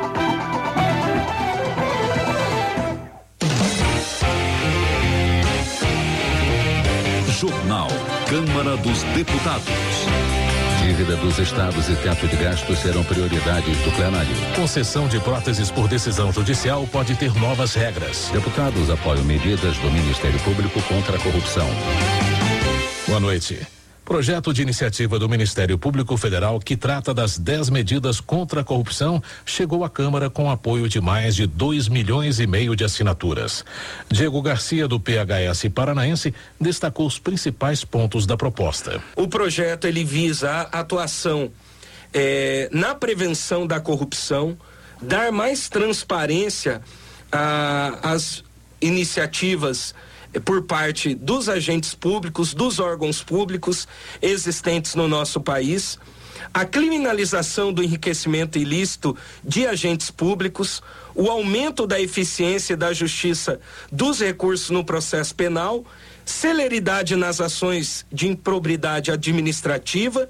Jornal Câmara dos Deputados. Dívida dos estados e teto de gastos serão prioridades do plenário. Concessão de próteses por decisão judicial pode ter novas regras. Deputados apoiam medidas do Ministério Público contra a corrupção. Boa noite. Projeto de iniciativa do Ministério Público Federal que trata das dez medidas contra a corrupção chegou à Câmara com apoio de mais de dois milhões e meio de assinaturas. Diego Garcia, do P H S Paranaense, destacou os principais pontos da proposta. O projeto ele visa a atuação eh, na prevenção da corrupção, dar mais transparência às iniciativas por parte dos agentes públicos, dos órgãos públicos existentes no nosso país, a criminalização do enriquecimento ilícito de agentes públicos, o aumento da eficiência e da justiça dos recursos no processo penal, celeridade nas ações de improbidade administrativa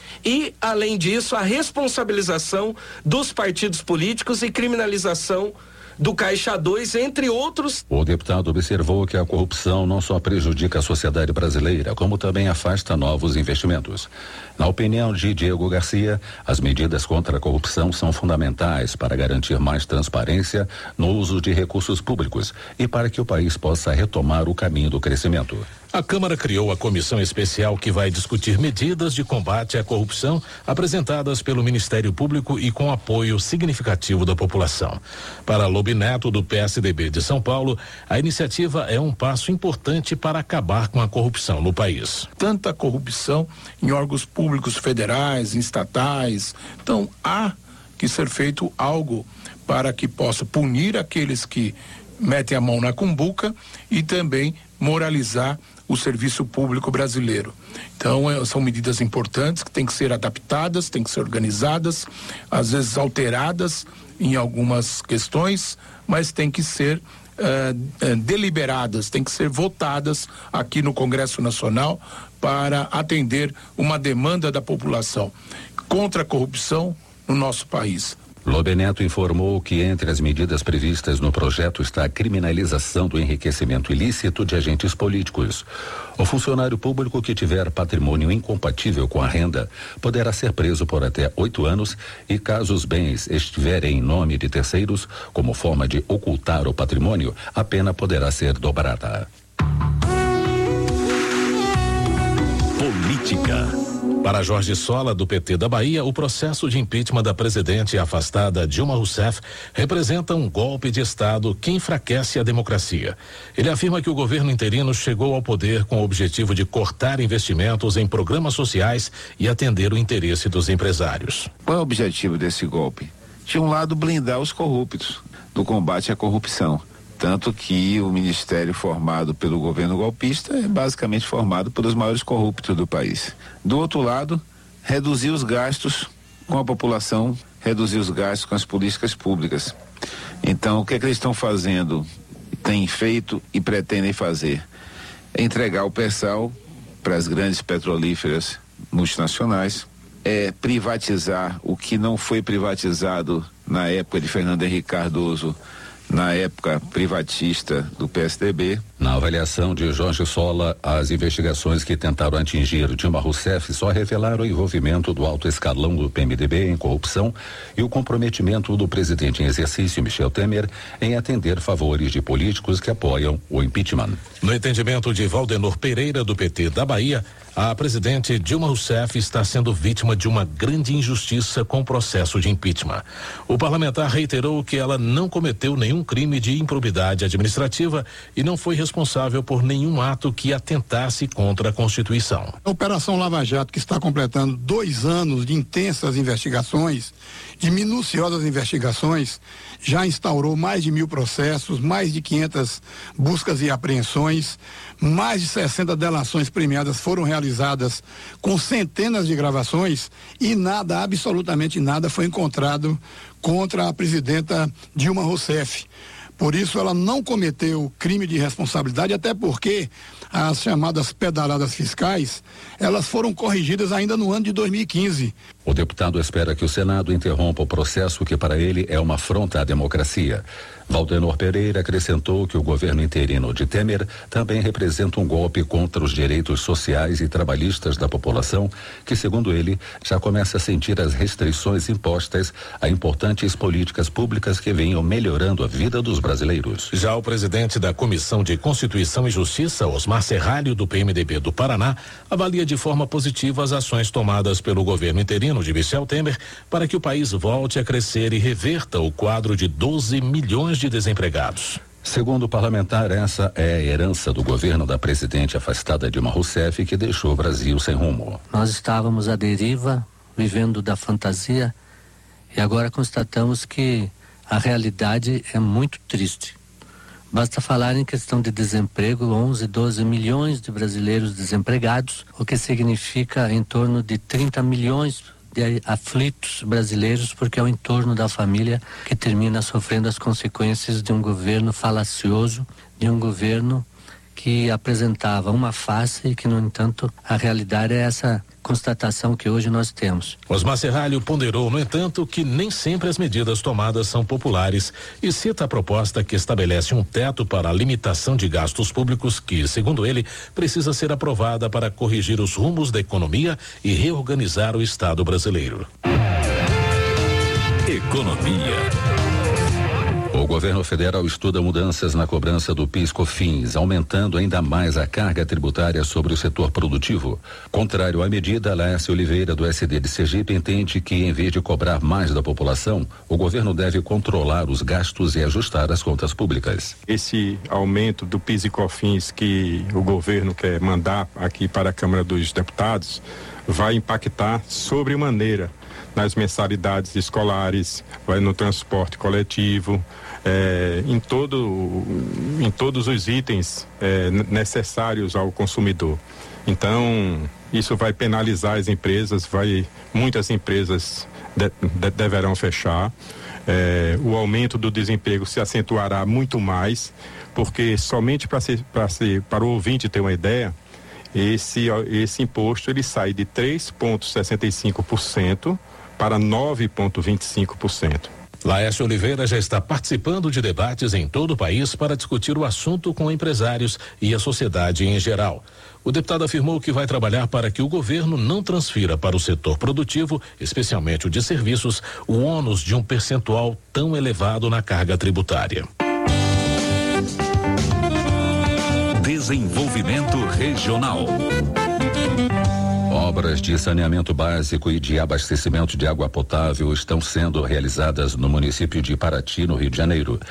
e, além disso, a responsabilização dos partidos políticos e criminalização do Caixa dois, entre outros. O deputado observou que a corrupção não só prejudica a sociedade brasileira, como também afasta novos investimentos. Na opinião de Diego Garcia, as medidas contra a corrupção são fundamentais para garantir mais transparência no uso de recursos públicos e para que o país possa retomar o caminho do crescimento. A Câmara criou a comissão especial que vai discutir medidas de combate à corrupção apresentadas pelo Ministério Público e com apoio significativo da população. Para Lobi Neto, do P S D B de São Paulo, a iniciativa é um passo importante para acabar com a corrupção no país. Tanta corrupção em órgãos públicos federais, em estatais. Então, há que ser feito algo para que possa punir aqueles que metem a mão na cumbuca e também moralizar o serviço público brasileiro. Então, é, são medidas importantes que têm que ser adaptadas, têm que ser organizadas, às vezes alteradas em algumas questões, mas têm que ser uh, uh, deliberadas, têm que ser votadas aqui no Congresso Nacional para atender uma demanda da população contra a corrupção no nosso país. Lobi Neto informou que entre as medidas previstas no projeto está a criminalização do enriquecimento ilícito de agentes políticos. O funcionário público que tiver patrimônio incompatível com a renda poderá ser preso por até oito anos e, caso os bens estiverem em nome de terceiros, como forma de ocultar o patrimônio, a pena poderá ser dobrada. Política. Para Jorge Sola, do P T da Bahia, o processo de impeachment da presidente afastada Dilma Rousseff representa um golpe de Estado que enfraquece a democracia. Ele afirma que o governo interino chegou ao poder com o objetivo de cortar investimentos em programas sociais e atender o interesse dos empresários. Qual é o objetivo desse golpe? De um lado, blindar os corruptos do combate à corrupção. Tanto que o ministério formado pelo governo golpista é basicamente formado pelos maiores corruptos do país. Do outro lado, reduzir os gastos com a população, reduzir os gastos com as políticas públicas. Então, o que é que eles estão fazendo, têm feito e pretendem fazer? É entregar o pré-sal para as grandes petrolíferas multinacionais, é privatizar o que não foi privatizado na época de Fernando Henrique Cardoso, na época privatista do P S D B. Na avaliação de Jorge Sola, as investigações que tentaram atingir Dilma Rousseff só revelaram o envolvimento do alto escalão do P M D B em corrupção e o comprometimento do presidente em exercício, Michel Temer, em atender favores de políticos que apoiam o impeachment. No entendimento de Valdenor Pereira, do P T da Bahia, a presidente Dilma Rousseff está sendo vítima de uma grande injustiça com o processo de impeachment. O parlamentar reiterou que ela não cometeu nenhum crime de improbidade administrativa e não foi responsável por nenhum ato que atentasse contra a Constituição. A Operação Lava Jato, que está completando dois anos de intensas investigações, de minuciosas investigações, já instaurou mais de mil processos, mais de quinhentas buscas e apreensões, mais de sessenta delações premiadas foram realizadas com centenas de gravações e nada, absolutamente nada, foi encontrado contra a presidenta Dilma Rousseff. Por isso, ela não cometeu crime de responsabilidade, até porque as chamadas pedaladas fiscais, elas foram corrigidas ainda no ano de dois mil e quinze. O deputado espera que o Senado interrompa o processo que para ele é uma afronta à democracia. Valdenor Pereira acrescentou que o governo interino de Temer também representa um golpe contra os direitos sociais e trabalhistas da população, que, segundo ele, já começa a sentir as restrições impostas a importantes políticas públicas que venham melhorando a vida dos brasileiros. Já o presidente da Comissão de Constituição e Justiça, Osmar Serralho, do P M D B do Paraná, avalia de forma positiva as ações tomadas pelo governo interino de Michel Temer para que o país volte a crescer e reverta o quadro de doze milhões de desempregados. Segundo o parlamentar, essa é a herança do governo da presidente afastada Dilma Rousseff, que deixou o Brasil sem rumo. Nós estávamos à deriva, vivendo da fantasia, e agora constatamos que a realidade é muito triste. Basta falar em questão de desemprego, onze, doze milhões de brasileiros desempregados, o que significa em torno de trinta milhões de aflitos brasileiros, porque é o entorno da família que termina sofrendo as consequências de um governo falacioso, de um governo que apresentava uma face e que, no entanto, a realidade é essa constatação que hoje nós temos. Osmar Serralho ponderou, no entanto, que nem sempre as medidas tomadas são populares e cita a proposta que estabelece um teto para a limitação de gastos públicos que, segundo ele, precisa ser aprovada para corrigir os rumos da economia e reorganizar o Estado brasileiro. Economia. O governo federal estuda mudanças na cobrança do PIS/COFINS, aumentando ainda mais a carga tributária sobre o setor produtivo. Contrário à medida, Laércio Oliveira, do S D de Sergipe, entende que, em vez de cobrar mais da população, o governo deve controlar os gastos e ajustar as contas públicas. Esse aumento do PIS e COFINS que o governo quer mandar aqui para a Câmara dos Deputados vai impactar sobremaneira nas mensalidades escolares, vai no transporte coletivo, é, em, todo, em todos os itens é, necessários ao consumidor. Então, isso vai penalizar as empresas, vai, muitas empresas de, de, deverão fechar. É, o aumento do desemprego se acentuará muito mais, porque somente para ser, para ser, para o ouvinte ter uma ideia, esse, esse imposto ele sai de três vírgula sessenta e cinco por cento para nove vírgula vinte e cinco por cento. Laércio Oliveira já está participando de debates em todo o país para discutir o assunto com empresários e a sociedade em geral. O deputado afirmou que vai trabalhar para que o governo não transfira para o setor produtivo, especialmente o de serviços, o ônus de um percentual tão elevado na carga tributária. Desenvolvimento regional. Obras de saneamento básico e de abastecimento de água potável estão sendo realizadas no município de Paraty, no Rio de Janeiro.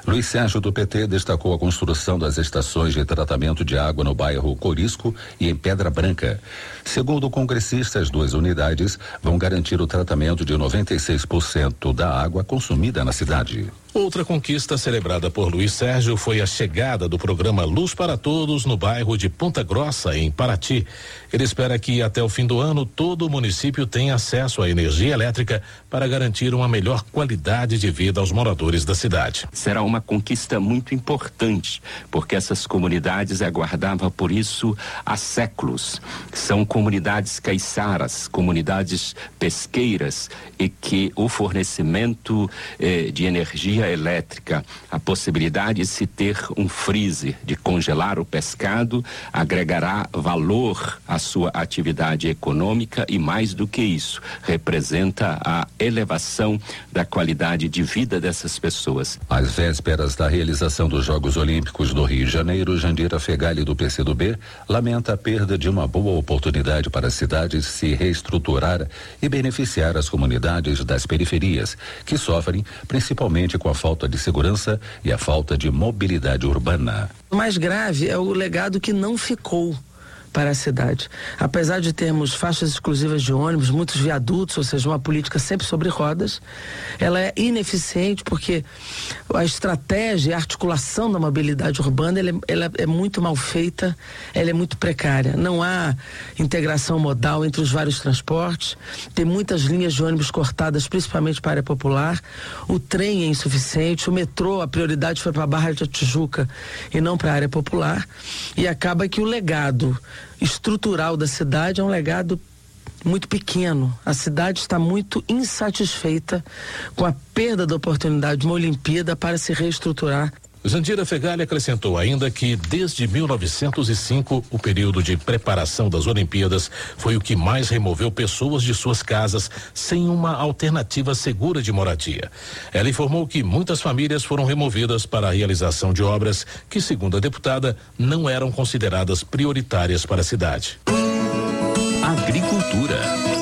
Luiz Sérgio, do P T, destacou a construção das estações de tratamento de água no bairro Corisco e em Pedra Branca. Segundo o congressista, as duas unidades vão garantir o tratamento de noventa e seis por cento da água consumida na cidade. Outra conquista celebrada por Luiz Sérgio foi a chegada do programa Luz para Todos no bairro de Ponta Grossa, em Paraty. Ele espera que até o fim do ano todo o município tenha acesso à energia elétrica para garantir uma melhor qualidade de vida aos moradores da cidade. Será uma conquista muito importante, porque essas comunidades aguardavam por isso há séculos. São comunidades caiçaras, comunidades pesqueiras, e que o fornecimento eh, de energia elétrica, a possibilidade de se ter um freezer, de congelar o pescado, agregará valor à sua atividade econômica e, mais do que isso, representa a elevação da qualidade de vida dessas pessoas. Às vésperas da realização dos Jogos Olímpicos do Rio de Janeiro, Jandira Fegali, do P C do B, lamenta a perda de uma boa oportunidade para a cidade se reestruturar e beneficiar as comunidades das periferias, que sofrem principalmente com a falta de segurança e a falta de mobilidade urbana. O mais grave é o legado que não ficou para a cidade. Apesar de termos faixas exclusivas de ônibus, muitos viadutos, ou seja, uma política sempre sobre rodas, ela é ineficiente porque a estratégia e a articulação da mobilidade urbana ela, ela é muito mal feita, ela é muito precária. Não há integração modal entre os vários transportes, tem muitas linhas de ônibus cortadas, principalmente para a área popular, o trem é insuficiente, o metrô, a prioridade foi para a Barra da Tijuca e não para a área popular, e acaba que o legado estrutural da cidade é um legado muito pequeno. A cidade está muito insatisfeita com a perda da oportunidade de uma Olimpíada para se reestruturar. Jandira Fegali acrescentou ainda que desde mil novecentos e cinco, o período de preparação das Olimpíadas foi o que mais removeu pessoas de suas casas sem uma alternativa segura de moradia. Ela informou que muitas famílias foram removidas para a realização de obras que, segundo a deputada, não eram consideradas prioritárias para a cidade. Agricultura.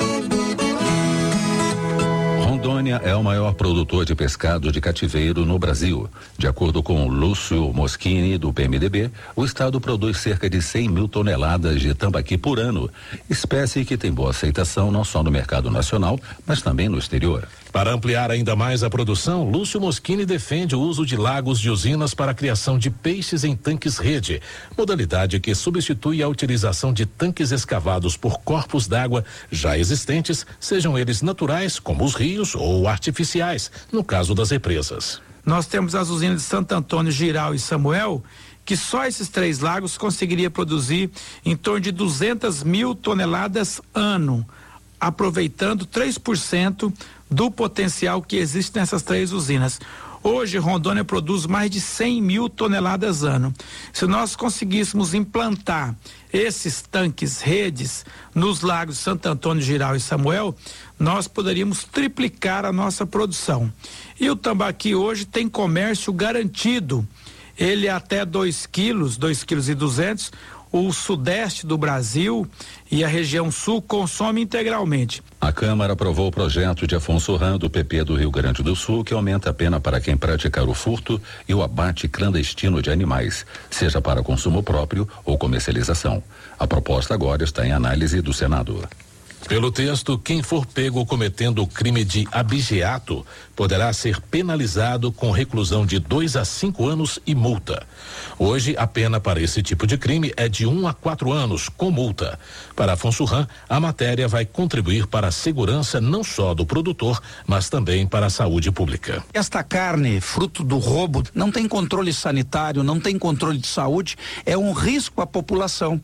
Rondônia é o maior produtor de pescado de cativeiro no Brasil. De acordo com Lúcio Moschini, do P M D B, o estado produz cerca de cem mil toneladas de tambaqui por ano, espécie que tem boa aceitação não só no mercado nacional, mas também no exterior. Para ampliar ainda mais a produção, Lúcio Moschini defende o uso de lagos de usinas para a criação de peixes em tanques rede, modalidade que substitui a utilização de tanques escavados por corpos d'água já existentes, sejam eles naturais, como os rios, ou artificiais, no caso das represas. Nós temos as usinas de Santo Antônio, Giral e Samuel, que só esses três lagos conseguiria produzir em torno de duzentas mil toneladas ano, aproveitando três por cento do potencial que existe nessas três usinas. Hoje, Rondônia produz mais de cem mil toneladas ano. Se nós conseguíssemos implantar esses tanques redes nos lagos Santo Antônio, Giral e Samuel, nós poderíamos triplicar a nossa produção. E o tambaqui hoje tem comércio garantido. Ele é até dois quilos, dois quilos e duzentos. O sudeste do Brasil e a região sul consome integralmente. A Câmara aprovou o projeto de Afonso Ram, do P P do Rio Grande do Sul, que aumenta a pena para quem praticar o furto e o abate clandestino de animais, seja para consumo próprio ou comercialização. A proposta agora está em análise do Senado. Pelo texto, quem for pego cometendo o crime de abigeato poderá ser penalizado com reclusão de dois a cinco anos e multa. Hoje, a pena para esse tipo de crime é de um a quatro anos, com multa. Para Afonso Ram, a matéria vai contribuir para a segurança não só do produtor, mas também para a saúde pública. Esta carne, fruto do roubo, não tem controle sanitário, não tem controle de saúde, é um risco à população.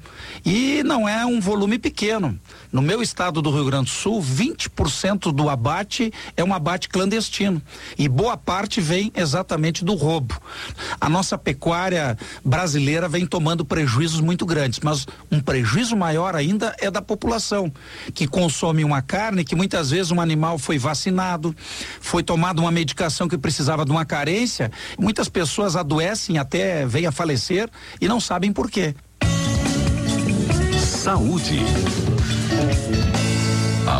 E não é um volume pequeno. No meu estado do Rio Grande do Sul, vinte por cento do abate é um abate clandestino. E boa parte vem exatamente do roubo. A nossa pecuária brasileira vem tomando prejuízos muito grandes, mas um prejuízo maior ainda é da população, que consome uma carne que muitas vezes um animal foi vacinado, foi tomada uma medicação que precisava de uma carência. Muitas pessoas adoecem, até vêm a falecer e não sabem por quê. Saúde. A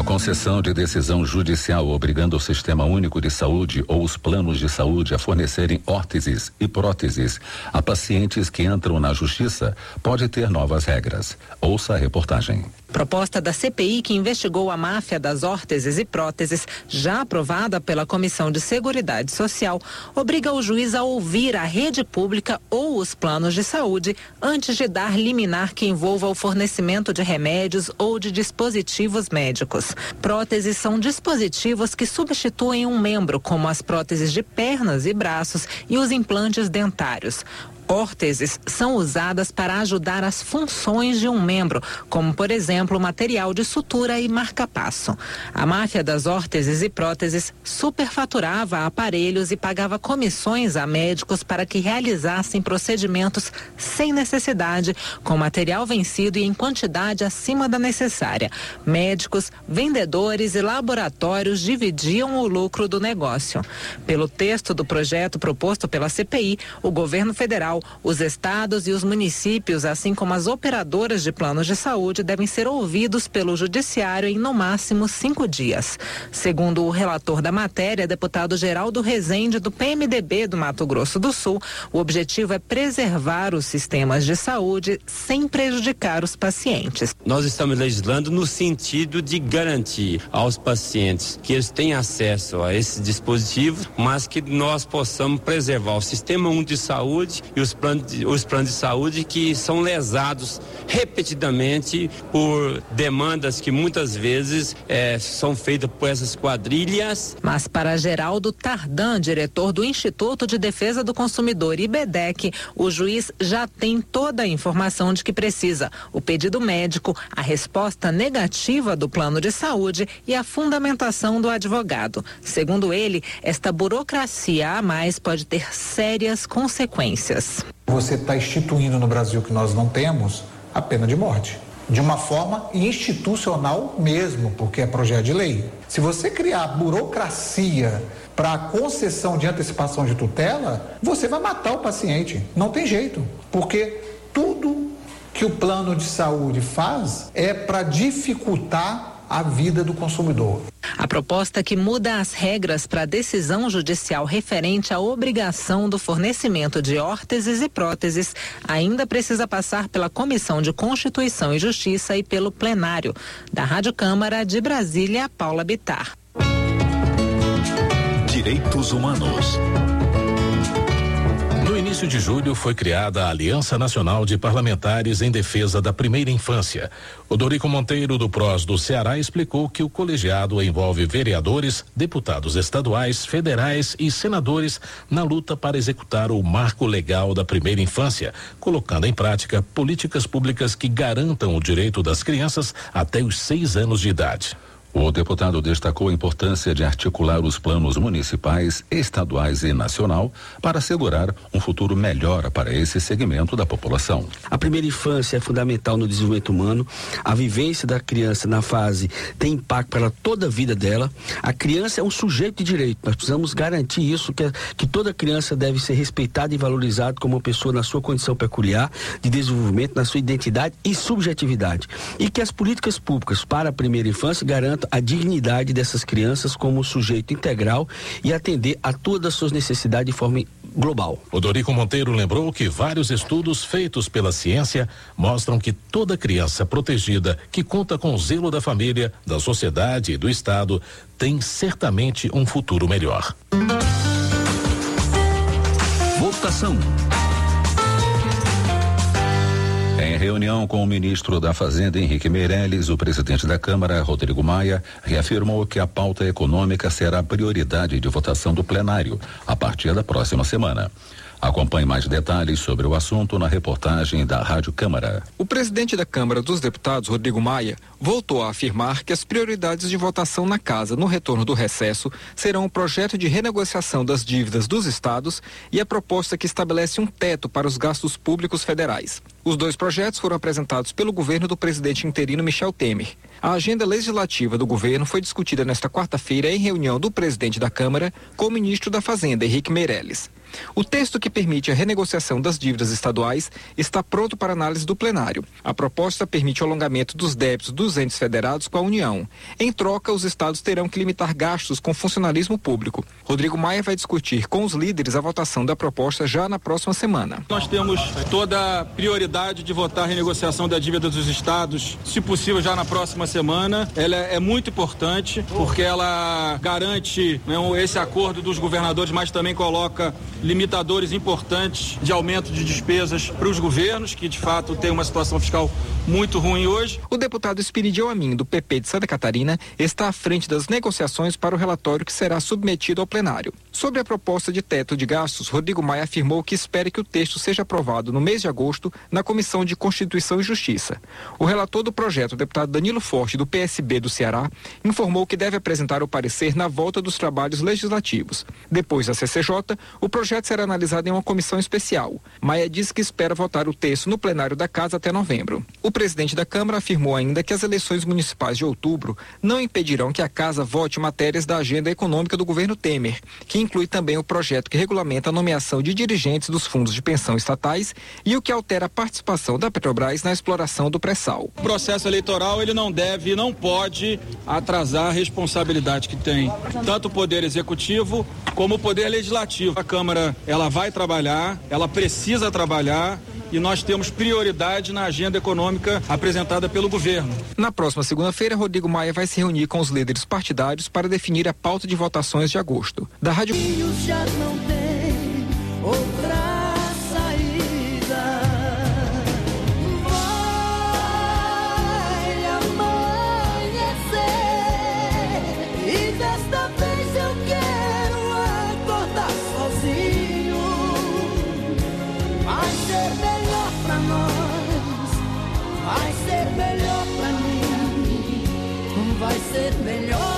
Concessão de decisão judicial obrigando o Sistema Único de Saúde ou os planos de saúde a fornecerem órteses e próteses a pacientes que entram na Justiça pode ter novas regras. Ouça a reportagem. Proposta da C P I que investigou a máfia das órteses e próteses, já aprovada pela Comissão de Seguridade Social, obriga o juiz a ouvir a rede pública ou os planos de saúde antes de dar liminar que envolva o fornecimento de remédios ou de dispositivos médicos. Próteses são dispositivos que substituem um membro, como as próteses de pernas e braços e os implantes dentários. Órteses são usadas para ajudar as funções de um membro, como, por exemplo, material de sutura e marca-passo. A máfia das órteses e próteses superfaturava aparelhos e pagava comissões a médicos para que realizassem procedimentos sem necessidade, com material vencido e em quantidade acima da necessária. Médicos, vendedores e laboratórios dividiam o lucro do negócio. Pelo texto do projeto proposto pela C P I, o governo federal, os estados e os municípios, assim como as operadoras de planos de saúde, devem ser ouvidos pelo judiciário em no máximo cinco dias. Segundo o relator da matéria, deputado Geraldo Rezende, do P M D B do Mato Grosso do Sul, o objetivo é preservar os sistemas de saúde sem prejudicar os pacientes. Nós estamos legislando no sentido de garantir aos pacientes que eles tenham acesso a esses dispositivos, mas que nós possamos preservar o sistema único de saúde e os planos de, os planos de saúde que são lesados repetidamente por demandas que muitas vezes é, são feitas por essas quadrilhas. Mas para Geraldo Tardan, diretor do Instituto de Defesa do Consumidor I B D E C, o juiz já tem toda a informação de que precisa: o pedido médico, a resposta negativa do plano de saúde e a fundamentação do advogado. Segundo ele, esta burocracia a mais pode ter sérias consequências. Você está instituindo no Brasil, que nós não temos, a pena de morte. De uma forma institucional mesmo, porque é projeto de lei. Se você criar burocracia para a concessão de antecipação de tutela, você vai matar o paciente. Não tem jeito, porque tudo que o plano de saúde faz é para dificultar a vida do consumidor. A proposta que muda as regras para a decisão judicial referente à obrigação do fornecimento de órteses e próteses ainda precisa passar pela Comissão de Constituição e Justiça e pelo plenário. Da Rádio Câmara de Brasília, Paula Bittar. Direitos Humanos. No início de julho foi criada a Aliança Nacional de Parlamentares em Defesa da Primeira Infância. O Dorico Monteiro, do P R O S do Ceará, explicou que o colegiado envolve vereadores, deputados estaduais, federais e senadores na luta para executar o marco legal da primeira infância, colocando em prática políticas públicas que garantam o direito das crianças até os seis anos de idade. O deputado destacou a importância de articular os planos municipais, estaduais e nacional para assegurar um futuro melhor para esse segmento da população. A primeira infância é fundamental no desenvolvimento humano. A vivência da criança na fase tem impacto para toda a vida dela. A criança é um sujeito de direito. Nós precisamos garantir isso, que, que toda criança deve ser respeitada e valorizada como uma pessoa na sua condição peculiar de desenvolvimento, na sua identidade e subjetividade. E que as políticas públicas para a primeira infância garantam a dignidade dessas crianças como sujeito integral e atender a todas as suas necessidades de forma global. O Dorico Monteiro lembrou que vários estudos feitos pela ciência mostram que toda criança protegida que conta com o zelo da família, da sociedade e do Estado tem certamente um futuro melhor. Votação. Em reunião com o ministro da Fazenda, Henrique Meirelles, o presidente da Câmara, Rodrigo Maia, reafirmou que a pauta econômica será prioridade de votação do plenário a partir da próxima semana. Acompanhe mais detalhes sobre o assunto na reportagem da Rádio Câmara. O presidente da Câmara dos Deputados, Rodrigo Maia, voltou a afirmar que as prioridades de votação na casa no retorno do recesso serão o projeto de renegociação das dívidas dos estados e a proposta que estabelece um teto para os gastos públicos federais. Os dois projetos foram apresentados pelo governo do presidente interino Michel Temer. A agenda legislativa do governo foi discutida nesta quarta-feira em reunião do presidente da Câmara com o ministro da Fazenda, Henrique Meirelles. O texto que permite a renegociação das dívidas estaduais está pronto para análise do plenário. A proposta permite o alongamento dos débitos dos entes federados com a União. Em troca, os estados terão que limitar gastos com funcionalismo público. Rodrigo Maia vai discutir com os líderes a votação da proposta já na próxima semana. Nós temos toda a prioridade de votar a renegociação da dívida dos estados, se possível já na próxima semana. Ela é muito importante porque ela garante, né, esse acordo dos governadores, mas também coloca limitadores importantes de aumento de despesas para os governos, que de fato tem uma situação fiscal muito ruim hoje. O deputado Espiridião Amin, do P P de Santa Catarina, está à frente das negociações para o relatório que será submetido ao plenário. Sobre a proposta de teto de gastos, Rodrigo Maia afirmou que espera que o texto seja aprovado no mês de agosto na Comissão de Constituição e Justiça. O relator do projeto, o deputado Danilo Forte, do P S B do Ceará, informou que deve apresentar o parecer na volta dos trabalhos legislativos. Depois da C C J, o projeto O projeto será analisado em uma comissão especial. Maia disse que espera votar o texto no plenário da Casa até novembro. O presidente da Câmara afirmou ainda que as eleições municipais de outubro não impedirão que a Casa vote matérias da agenda econômica do governo Temer, que inclui também o projeto que regulamenta a nomeação de dirigentes dos fundos de pensão estatais e o que altera a participação da Petrobras na exploração do pré-sal. O processo eleitoral ele não deve e não pode atrasar a responsabilidade que tem tanto o Poder Executivo como o Poder Legislativo. A Câmara ela vai trabalhar, ela precisa trabalhar e nós temos prioridade na agenda econômica apresentada pelo governo. Na próxima segunda-feira, Rodrigo Maia vai se reunir com os líderes partidários para definir a pauta de votações de agosto. Da Rádio... Já não tem outra saída. Vai amanhecer e desta vez eu quero acordar sozinho. Vai ser melhor pra nós, vai ser melhor pra mim, vai ser melhor.